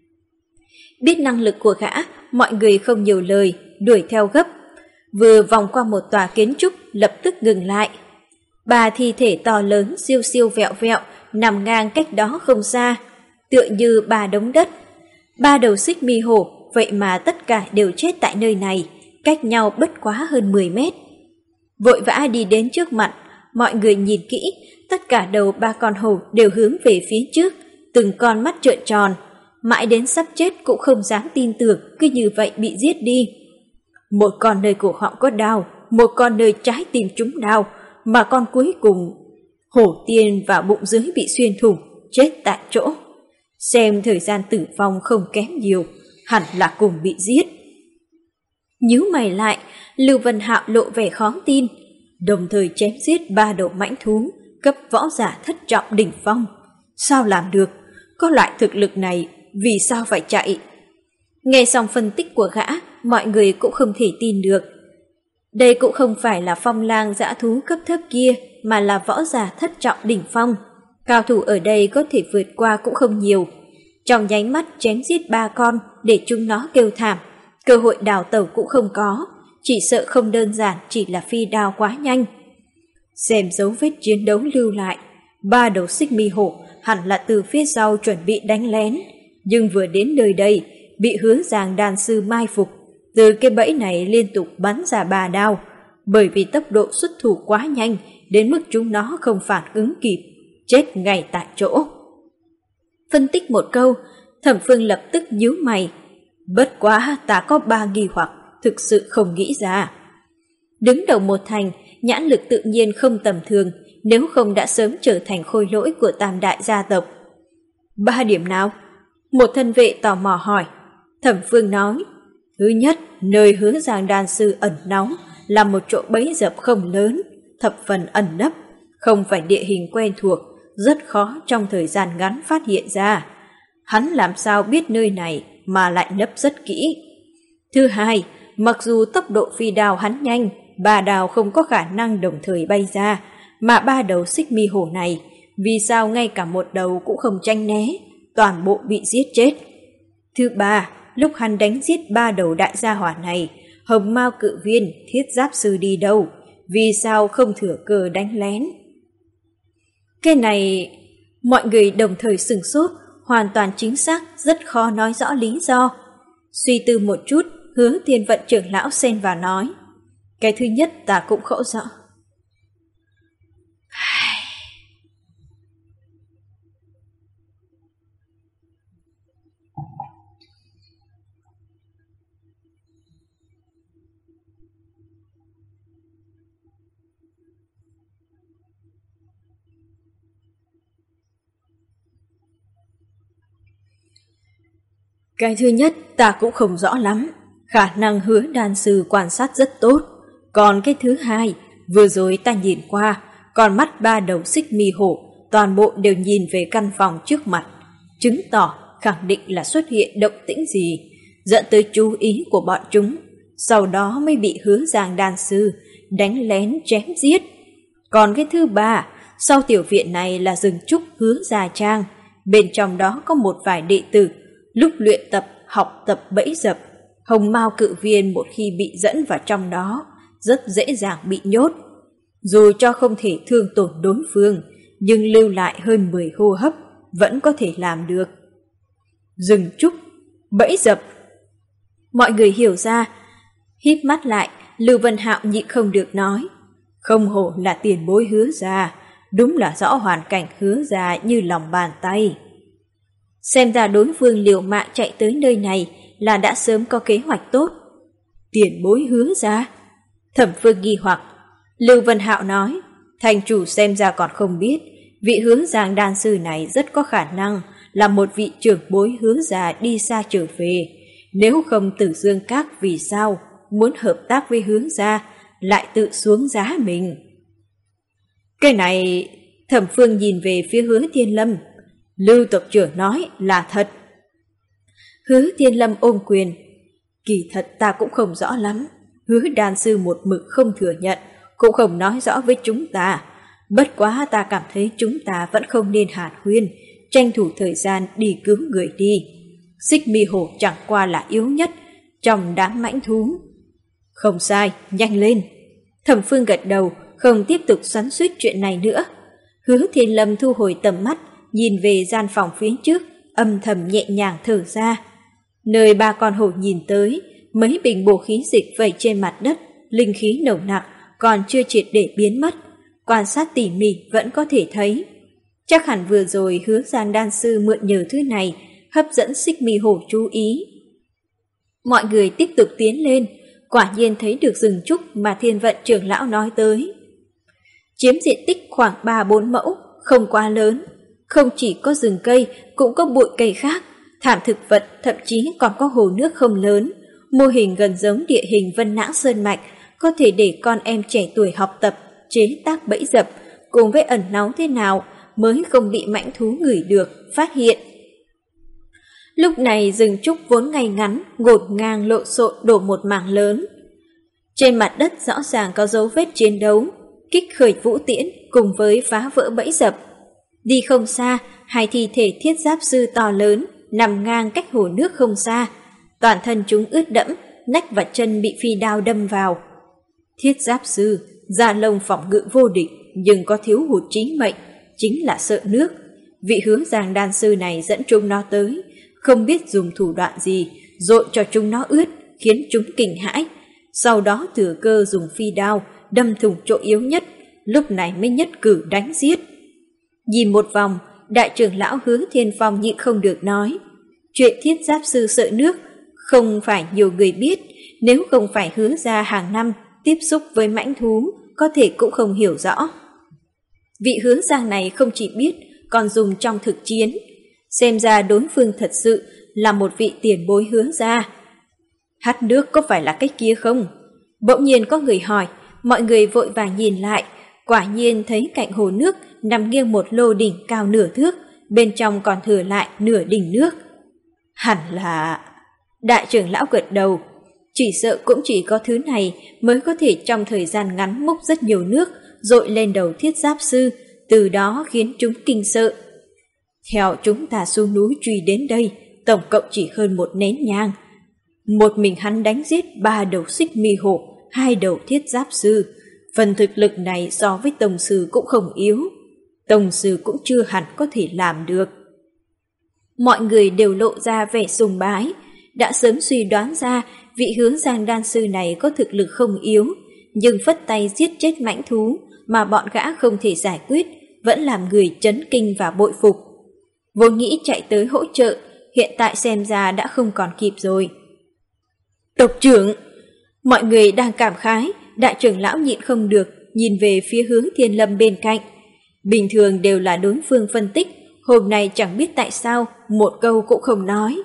Speaker 1: Biết năng lực của gã, mọi người không nhiều lời, đuổi theo gấp. Vừa vòng qua một tòa kiến trúc lập tức ngừng lại. Ba thi thể to lớn siêu siêu vẹo vẹo nằm ngang cách đó không xa, tựa như ba đống đất. Ba đầu xích mi hổ, vậy mà tất cả đều chết tại nơi này, cách nhau bất quá hơn mười mét. Vội vã đi đến trước mặt, mọi người nhìn kỹ, tất cả đầu ba con hổ đều hướng về phía trước, từng con mắt trợn tròn, mãi đến sắp chết cũng không dám tin tưởng cứ như vậy bị giết đi. Một con nơi cổ họng có đao, một con nơi trái tim trúng đao, mà con cuối cùng, hổ tiên và bụng dưới bị xuyên thủng, chết tại chỗ. Xem thời gian tử vong không kém nhiều, hẳn là cùng bị giết. Nhíu mày lại, Lưu Vân Hạo lộ vẻ khó tin, đồng thời chém giết ba đầu mãnh thú, cấp võ giả thất trọng đỉnh phong. Sao làm được? Có loại thực lực này, vì sao phải chạy? Nghe xong phân tích của gã, mọi người cũng không thể tin được. Đây cũng không phải là phong lang dã thú cấp thấp kia, mà là võ giả thất trọng đỉnh phong. Cao thủ ở đây có thể vượt qua cũng không nhiều. Trong nháy mắt chém giết ba con để chúng nó kêu thảm, cơ hội đào tẩu cũng không có, chỉ sợ không đơn giản chỉ là phi đao quá nhanh. Xem dấu vết chiến đấu lưu lại, ba đầu xích mi hổ hẳn là từ phía sau chuẩn bị đánh lén, nhưng vừa đến nơi đây bị Hứa Giang đan sư mai phục, từ cái bẫy này liên tục bắn ra ba đao, bởi vì tốc độ xuất thủ quá nhanh đến mức chúng nó không phản ứng kịp, chết ngay tại chỗ. Phân tích một câu, Thẩm Phương lập tức nhíu mày. Bất quá ta có ba nghi hoặc, thực sự không nghĩ ra. Đứng đầu một thành, nhãn lực tự nhiên không tầm thường, nếu không đã sớm trở thành khôi lỗi của tam đại gia tộc. Ba điểm nào? Một thân vệ tò mò hỏi. Thẩm Phương nói, thứ nhất, nơi Hứa Giang đan sư ẩn náu là một chỗ bẫy dập không lớn, thập phần ẩn nấp, không phải địa hình quen thuộc, rất khó trong thời gian ngắn phát hiện ra. Hắn làm sao biết nơi này mà lại nấp rất kỹ. Thứ hai, mặc dù tốc độ phi đao hắn nhanh, ba đao không có khả năng đồng thời bay ra, mà ba đầu xích mi hổ này, vì sao ngay cả một đầu cũng không tranh né, toàn bộ bị giết chết. Thứ ba, lúc hắn đánh giết ba đầu đại gia hỏa này, Hồng Mao cự viên, thiết giáp sư đi đâu, vì sao không thừa cơ đánh lén. Cái này, mọi người đồng thời sửng sốt, hoàn toàn chính xác, rất khó nói rõ lý do. Suy tư một chút, Hứa Thiên Vận trưởng lão xen vào nói, cái thứ nhất ta cũng không rõ. Cái thứ nhất ta cũng không rõ lắm, khả năng Hứa đan sư quan sát rất tốt. Còn cái thứ hai, vừa rồi ta nhìn qua, con mắt ba đầu xích mi hổ, toàn bộ đều nhìn về căn phòng trước mặt, chứng tỏ khẳng định là xuất hiện động tĩnh gì, dẫn tới chú ý của bọn chúng, sau đó mới bị Hứa Giang đan sư đánh lén chém giết. Còn cái thứ ba, sau tiểu viện này là rừng trúc Hứa Gia Trang, bên trong đó có một vài đệ tử, lúc luyện tập, học tập bẫy dập, Hồng Mao cự viên một khi bị dẫn vào trong đó, rất dễ dàng bị nhốt. Dù cho không thể thương tổn đối phương, nhưng lưu lại hơn mười hô hấp vẫn có thể làm được. Rừng trúc, bẫy dập. Mọi người hiểu ra, híp mắt lại, Lưu Vân Hạo nhịn không được nói, không hổ là tiền bối Hứa gia, đúng là rõ hoàn cảnh Hứa gia như lòng bàn tay. Xem ra đối phương liều mạng chạy tới nơi này là đã sớm có kế hoạch tốt. Tiền bối Hứa gia? Thẩm Phương nghi hoặc. Lưu Vân Hạo nói, thành chủ xem ra còn không biết, vị Hứa Giang đan sư này rất có khả năng là một vị trưởng bối Hứa gia đi xa trở về. Nếu không Tử Dương Các vì sao muốn hợp tác với Hứa gia lại tự xuống giá mình. Cái này, Thẩm Phương nhìn về phía Hứa Thiên Lâm. Lưu tộc trưởng nói là thật. Hứa Thiên Lâm ôm quyền. Kỳ thật ta cũng không rõ lắm. Hứa đan sư một mực không thừa nhận, cũng không nói rõ với chúng ta. Bất quá ta cảm thấy chúng ta vẫn không nên hàn huyên, tranh thủ thời gian đi cứu người đi. Xích mi hổ chẳng qua là yếu nhất trong đám mãnh thú. Không sai, nhanh lên. Thẩm Phương gật đầu, không tiếp tục xoắn xuýt chuyện này nữa. Hứa Thiên Lâm thu hồi tầm mắt, nhìn về gian phòng phía trước, âm thầm nhẹ nhàng thở ra. Nơi ba con hổ nhìn tới, mấy bình bổ khí dịch vẩy trên mặt đất, linh khí nồng nặc, còn chưa triệt để biến mất. Quan sát tỉ mỉ vẫn có thể thấy. Chắc hẳn vừa rồi Hứa Giang đan sư mượn nhờ thứ này, hấp dẫn xích mi hổ chú ý. Mọi người tiếp tục tiến lên, quả nhiên thấy được rừng trúc mà Thiên Vận trưởng lão nói tới. Chiếm diện tích khoảng ba bốn mẫu, không quá lớn. Không chỉ có rừng cây, cũng có bụi cây khác, thảm thực vật, thậm chí còn có hồ nước không lớn. Mô hình gần giống địa hình Vân Nãng Sơn Mạch, có thể để con em trẻ tuổi học tập, chế tác bẫy dập, cùng với ẩn náu thế nào mới không bị mãnh thú ngửi được, phát hiện. Lúc này rừng trúc vốn ngay ngắn, ngổn ngang lộn xộn đổ một mảng lớn. Trên mặt đất rõ ràng có dấu vết chiến đấu, kích khởi vũ tiễn cùng với phá vỡ bẫy dập. Đi không xa, hai thi thể thiết giáp sư to lớn nằm ngang cách hồ nước không xa. Toàn thân chúng ướt đẫm, nách và chân bị phi đao đâm vào. Thiết giáp sư, da lông phòng ngự vô địch, nhưng có thiếu hụt chí mệnh, chính là sợ nước. Vị Hứa Giang đan sư này dẫn chúng nó tới, không biết dùng thủ đoạn gì, dội cho chúng nó ướt, khiến chúng kinh hãi. Sau đó thừa cơ dùng phi đao, đâm thủng chỗ yếu nhất, lúc này mới nhất cử đánh giết. Nhìn một vòng, đại trưởng lão Hứa Thiên Phong nhịn không được nói. Chuyện thiết giáp sư sợ nước, không phải nhiều người biết, nếu không phải Hứa ra hàng năm tiếp xúc với mãnh thú, có thể cũng không hiểu rõ. Vị Hứa Giang này không chỉ biết, còn dùng trong thực chiến. Xem ra đối phương thật sự là một vị tiền bối Hứa ra. Hát nước có phải là cách kia không? Bỗng nhiên có người hỏi, mọi người vội vàng nhìn lại, quả nhiên thấy cạnh hồ nước nằm nghiêng một lô đỉnh cao nửa thước, bên trong còn thừa lại nửa đỉnh nước. Hẳn là... Đại trưởng lão gật đầu, chỉ sợ cũng chỉ có thứ này mới có thể trong thời gian ngắn múc rất nhiều nước, dội lên đầu thiết giáp sư, từ đó khiến chúng kinh sợ. Theo chúng ta xuống núi truy đến đây, tổng cộng chỉ hơn một nén nhang. Một mình hắn đánh giết ba đầu xích mi hổ, hai đầu thiết giáp sư. Phần thực lực này so với tổng sư cũng không yếu. Tổng sư cũng chưa hẳn có thể làm được. Mọi người đều lộ ra vẻ sùng bái, đã sớm suy đoán ra vị Hứa Giang đan sư này có thực lực không yếu, nhưng phất tay giết chết mãnh thú mà bọn gã không thể giải quyết, vẫn làm người chấn kinh và bội phục. Vốn nghĩ chạy tới hỗ trợ, hiện tại xem ra đã không còn kịp rồi. Tộc trưởng! Mọi người đang cảm khái, đại trưởng lão nhịn không được, nhìn về phía Hứa Thiên Lâm bên cạnh. Bình thường đều là đối phương phân tích, hôm nay chẳng biết tại sao, một câu cũng không nói.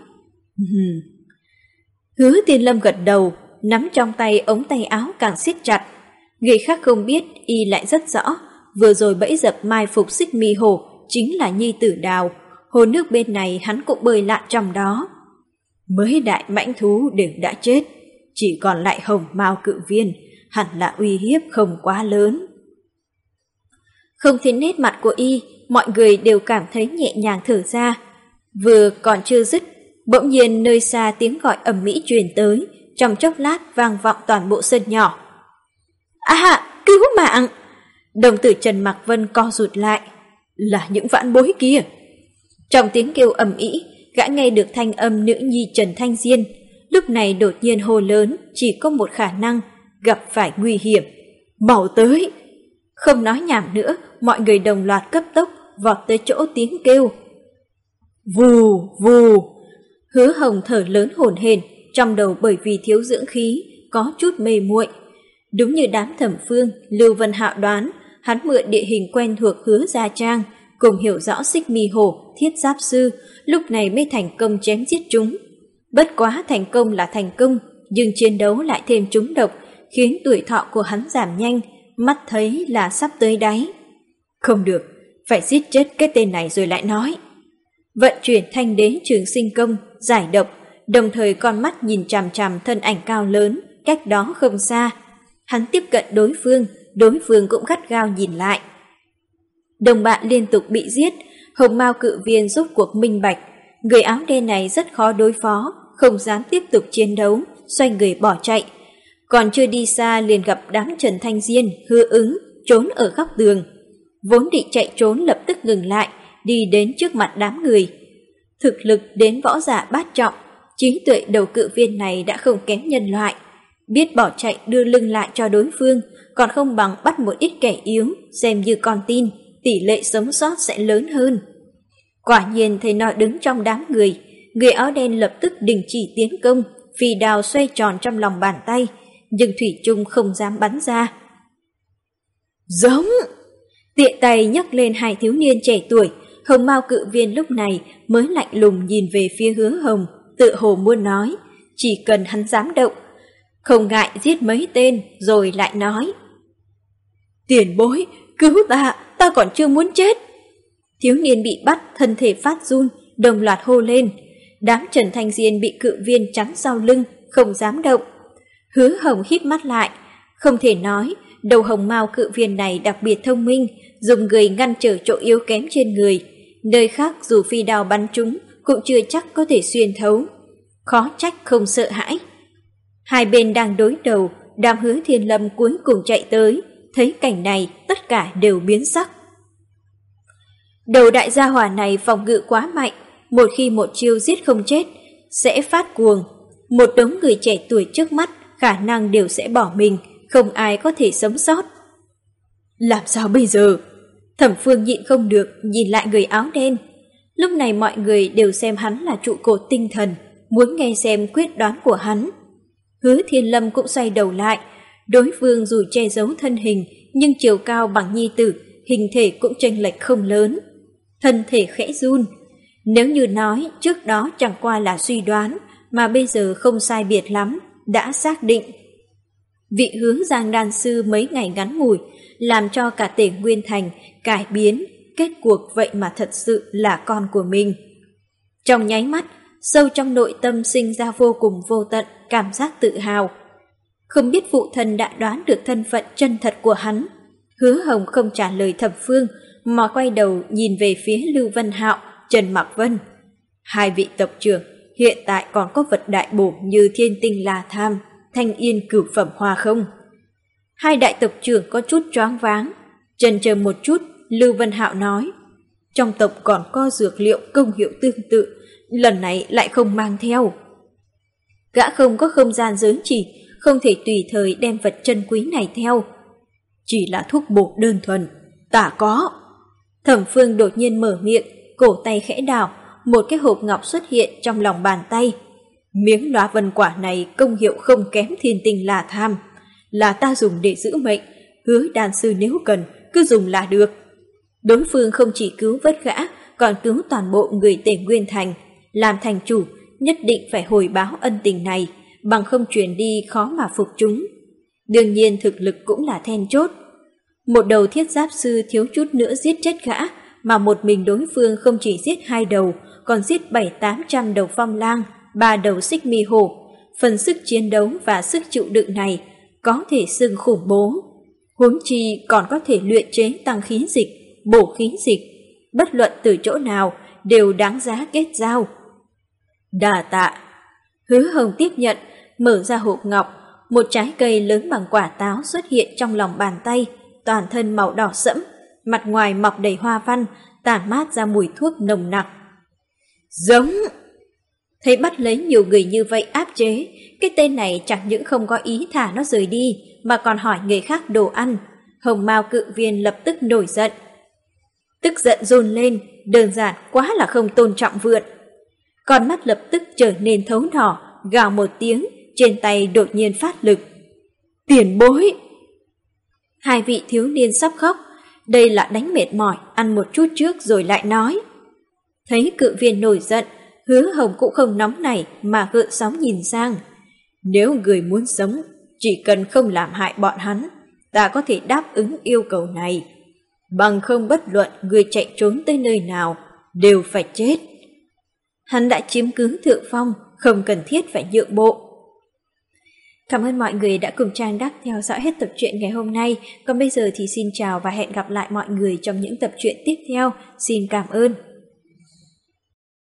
Speaker 1: Hứa Thiên Lâm gật đầu, nắm trong tay ống tay áo càng siết chặt. Người khác không biết, y lại rất rõ, vừa rồi bẫy dập mai phục xích mi hổ chính là nhi tử Đào, hồ nước bên này hắn cũng bơi lặn trong đó. Mới đại mãnh thú đều đã chết, chỉ còn lại hồng mao cự viên, hẳn là uy hiếp không quá lớn. Không thấy nét mặt của y, mọi người đều cảm thấy nhẹ nhàng thở ra. Vừa còn chưa dứt, bỗng nhiên nơi xa tiếng gọi ầm ĩ truyền tới, trong chốc lát vang vọng toàn bộ sân nhỏ. À, cứu mạng! Đồng tử Trần Mạc Vân co rụt lại. Là những vãn bối kia. Trong tiếng kêu ầm ĩ, gã nghe được thanh âm nữ nhi Trần Thanh Diên. Lúc này đột nhiên hô lớn, chỉ có một khả năng, gặp phải nguy hiểm. Mau tới! Không nói nhảm nữa, mọi người đồng loạt cấp tốc vọt tới chỗ tiếng kêu. Vù, vù! Hứa Hồng thở lớn hổn hển, trong đầu bởi vì thiếu dưỡng khí, có chút mê muội. Đúng như đám Thẩm Phương, Lưu Vân Hạo đoán, hắn mượn địa hình quen thuộc Hứa Gia Trang, cùng hiểu rõ xích mi hổ, thiết giáp sư, lúc này mới thành công chém giết chúng. Bất quá thành công là thành công, nhưng chiến đấu lại thêm trúng độc, khiến tuổi thọ của hắn giảm nhanh, mắt thấy là sắp tới đáy. Không được, phải giết chết cái tên này rồi lại nói. Vận chuyển thanh đế trường sinh công, giải độc, đồng thời con mắt nhìn chằm chằm thân ảnh cao lớn, cách đó không xa. Hắn tiếp cận đối phương, đối phương cũng gắt gao nhìn lại. Đồng bạn liên tục bị giết, Hồng Mao cự viên rốt cuộc minh bạch, người áo đen này rất khó đối phó, không dám tiếp tục chiến đấu, xoay người bỏ chạy. Còn chưa đi xa liền gặp đám Trần Thanh Diên, Hứa Ứng, trốn ở góc tường. Vốn định chạy trốn lập tức ngừng lại, đi đến trước mặt đám người. Thực lực đến võ giả bát trọng, trí tuệ đầu cự viên này đã không kém nhân loại. Biết bỏ chạy đưa lưng lại cho đối phương, còn không bằng bắt một ít kẻ yếu, xem như con tin, tỷ lệ sống sót sẽ lớn hơn. Quả nhiên thấy nó đứng trong đám người, người áo đen lập tức đình chỉ tiến công, phi đao xoay tròn trong lòng bàn tay, nhưng thủy chung không dám bắn ra. Giống! Tiện tay nhấc lên hai thiếu niên trẻ tuổi, Hồng Mao cự viên lúc này mới lạnh lùng nhìn về phía Hứa Hồng, tự hồ muốn nói, chỉ cần hắn dám động, không ngại giết mấy tên rồi lại nói. Tiền bối, cứu ta, ta còn chưa muốn chết. Thiếu niên bị bắt, thân thể phát run, đồng loạt hô lên. Đám Trần Thanh Diên bị cự viên chắn sau lưng, không dám động. Hứa Hồng híp mắt lại, không thể nói, đầu Hồng Mao cự viên này đặc biệt thông minh, dùng người ngăn trở chỗ yếu kém trên người. Nơi khác dù phi đao bắn trúng, cũng chưa chắc có thể xuyên thấu. Khó trách không sợ hãi. Hai bên đang đối đầu, đám Hứa Thiên Lâm cuối cùng chạy tới, thấy cảnh này tất cả đều biến sắc. Đầu đại gia hỏa này phòng ngự quá mạnh, một khi một chiêu giết không chết, sẽ phát cuồng. Một đống người trẻ tuổi trước mắt khả năng đều sẽ bỏ mình, không ai có thể sống sót. Làm sao bây giờ? Thẩm Phương nhịn không được, nhìn lại người áo đen. Lúc này mọi người đều xem hắn là trụ cột tinh thần, muốn nghe xem quyết đoán của hắn. Hứa Thiên Lâm cũng xoay đầu lại, đối phương dù che giấu thân hình, nhưng chiều cao bằng nhi tử, hình thể cũng chênh lệch không lớn. Thân thể khẽ run. Nếu như nói trước đó chẳng qua là suy đoán, mà bây giờ không sai biệt lắm, đã xác định. Vị Hướng Giang đan sư mấy ngày ngắn ngủi, làm cho cả Tề Nguyên Thành cải biến, kết cuộc vậy mà thật sự là con của mình. Trong nháy mắt, sâu trong nội tâm sinh ra vô cùng vô tận cảm giác tự hào. Không biết phụ thân đã đoán được thân phận chân thật của hắn. Hứa Hồng không trả lời Thẩm Phương, mà quay đầu nhìn về phía Lưu Vân Hạo, Trần Mạc Vân. Hai vị tộc trưởng hiện tại còn có vật đại bổ như Thiên Tinh La Tham, Thanh Yên Cửu Phẩm Hoa không? Hai đại tộc trưởng có chút choáng váng. Chần chờ một chút, Lưu Vân Hạo nói, trong tộc còn có dược liệu công hiệu tương tự, lần này lại không mang theo. Gã không có không gian giới chỉ, không thể tùy thời đem vật chân quý này theo. Chỉ là thuốc bổ đơn thuần, ta có. Thẩm Phương đột nhiên mở miệng, cổ tay khẽ đảo, một cái hộp ngọc xuất hiện trong lòng bàn tay. Miếng đóa vân quả này công hiệu không kém Thiên Tinh La Tham, là ta dùng để giữ mệnh, Hứa đan sư nếu cần cứ dùng là được. Đối phương không chỉ cứu vớt gã, còn cứu toàn bộ người Tề Nguyên Thành. Làm thành chủ nhất định phải hồi báo ân tình này, bằng không truyền đi khó mà phục chúng. Đương nhiên thực lực cũng là then chốt. Một đầu thiết giáp sư thiếu chút nữa giết chết gã, mà một mình đối phương không chỉ giết hai đầu, còn giết bảy tám trăm đầu phong lang, ba đầu xích mi hổ. Phần sức chiến đấu và sức chịu đựng này có thể xưng khủng bố. Huống chi còn có thể luyện chế tăng khí dịch, bổ khí dịch, bất luận từ chỗ nào đều đáng giá kết giao. Đà tạ. Hứa Hồng tiếp nhận, mở ra hộp ngọc, một trái cây lớn bằng quả táo xuất hiện trong lòng bàn tay, toàn thân màu đỏ sẫm, mặt ngoài mọc đầy hoa văn, tản mát ra mùi thuốc nồng nặc. Giống! Thấy bắt lấy nhiều người như vậy áp chế, cái tên này chẳng những không có ý thả nó rời đi, mà còn hỏi người khác đồ ăn. Hồng Mao cự viên lập tức nổi giận. Tức giận run lên, đơn giản quá là không tôn trọng vượn. Con mắt lập tức trở nên thấu đỏ, gào một tiếng, trên tay đột nhiên phát lực. Tiền bối! Hai vị thiếu niên sắp khóc, đây là đánh mệt mỏi, ăn một chút trước rồi lại nói. Thấy cự viên nổi giận, Hứa Hồng cũng không nóng nảy mà gợn sóng nhìn sang. Nếu người muốn sống, chỉ cần không làm hại bọn hắn, ta có thể đáp ứng yêu cầu này. Bằng không bất luận người chạy trốn tới nơi nào, đều phải chết. Hắn đã chiếm cứ thượng phong, không cần thiết phải nhượng bộ. Cảm ơn mọi người đã cùng Trang Đắc theo dõi hết tập truyện ngày hôm nay. Còn bây giờ thì xin chào và hẹn gặp lại mọi người trong những tập truyện tiếp theo. Xin cảm ơn.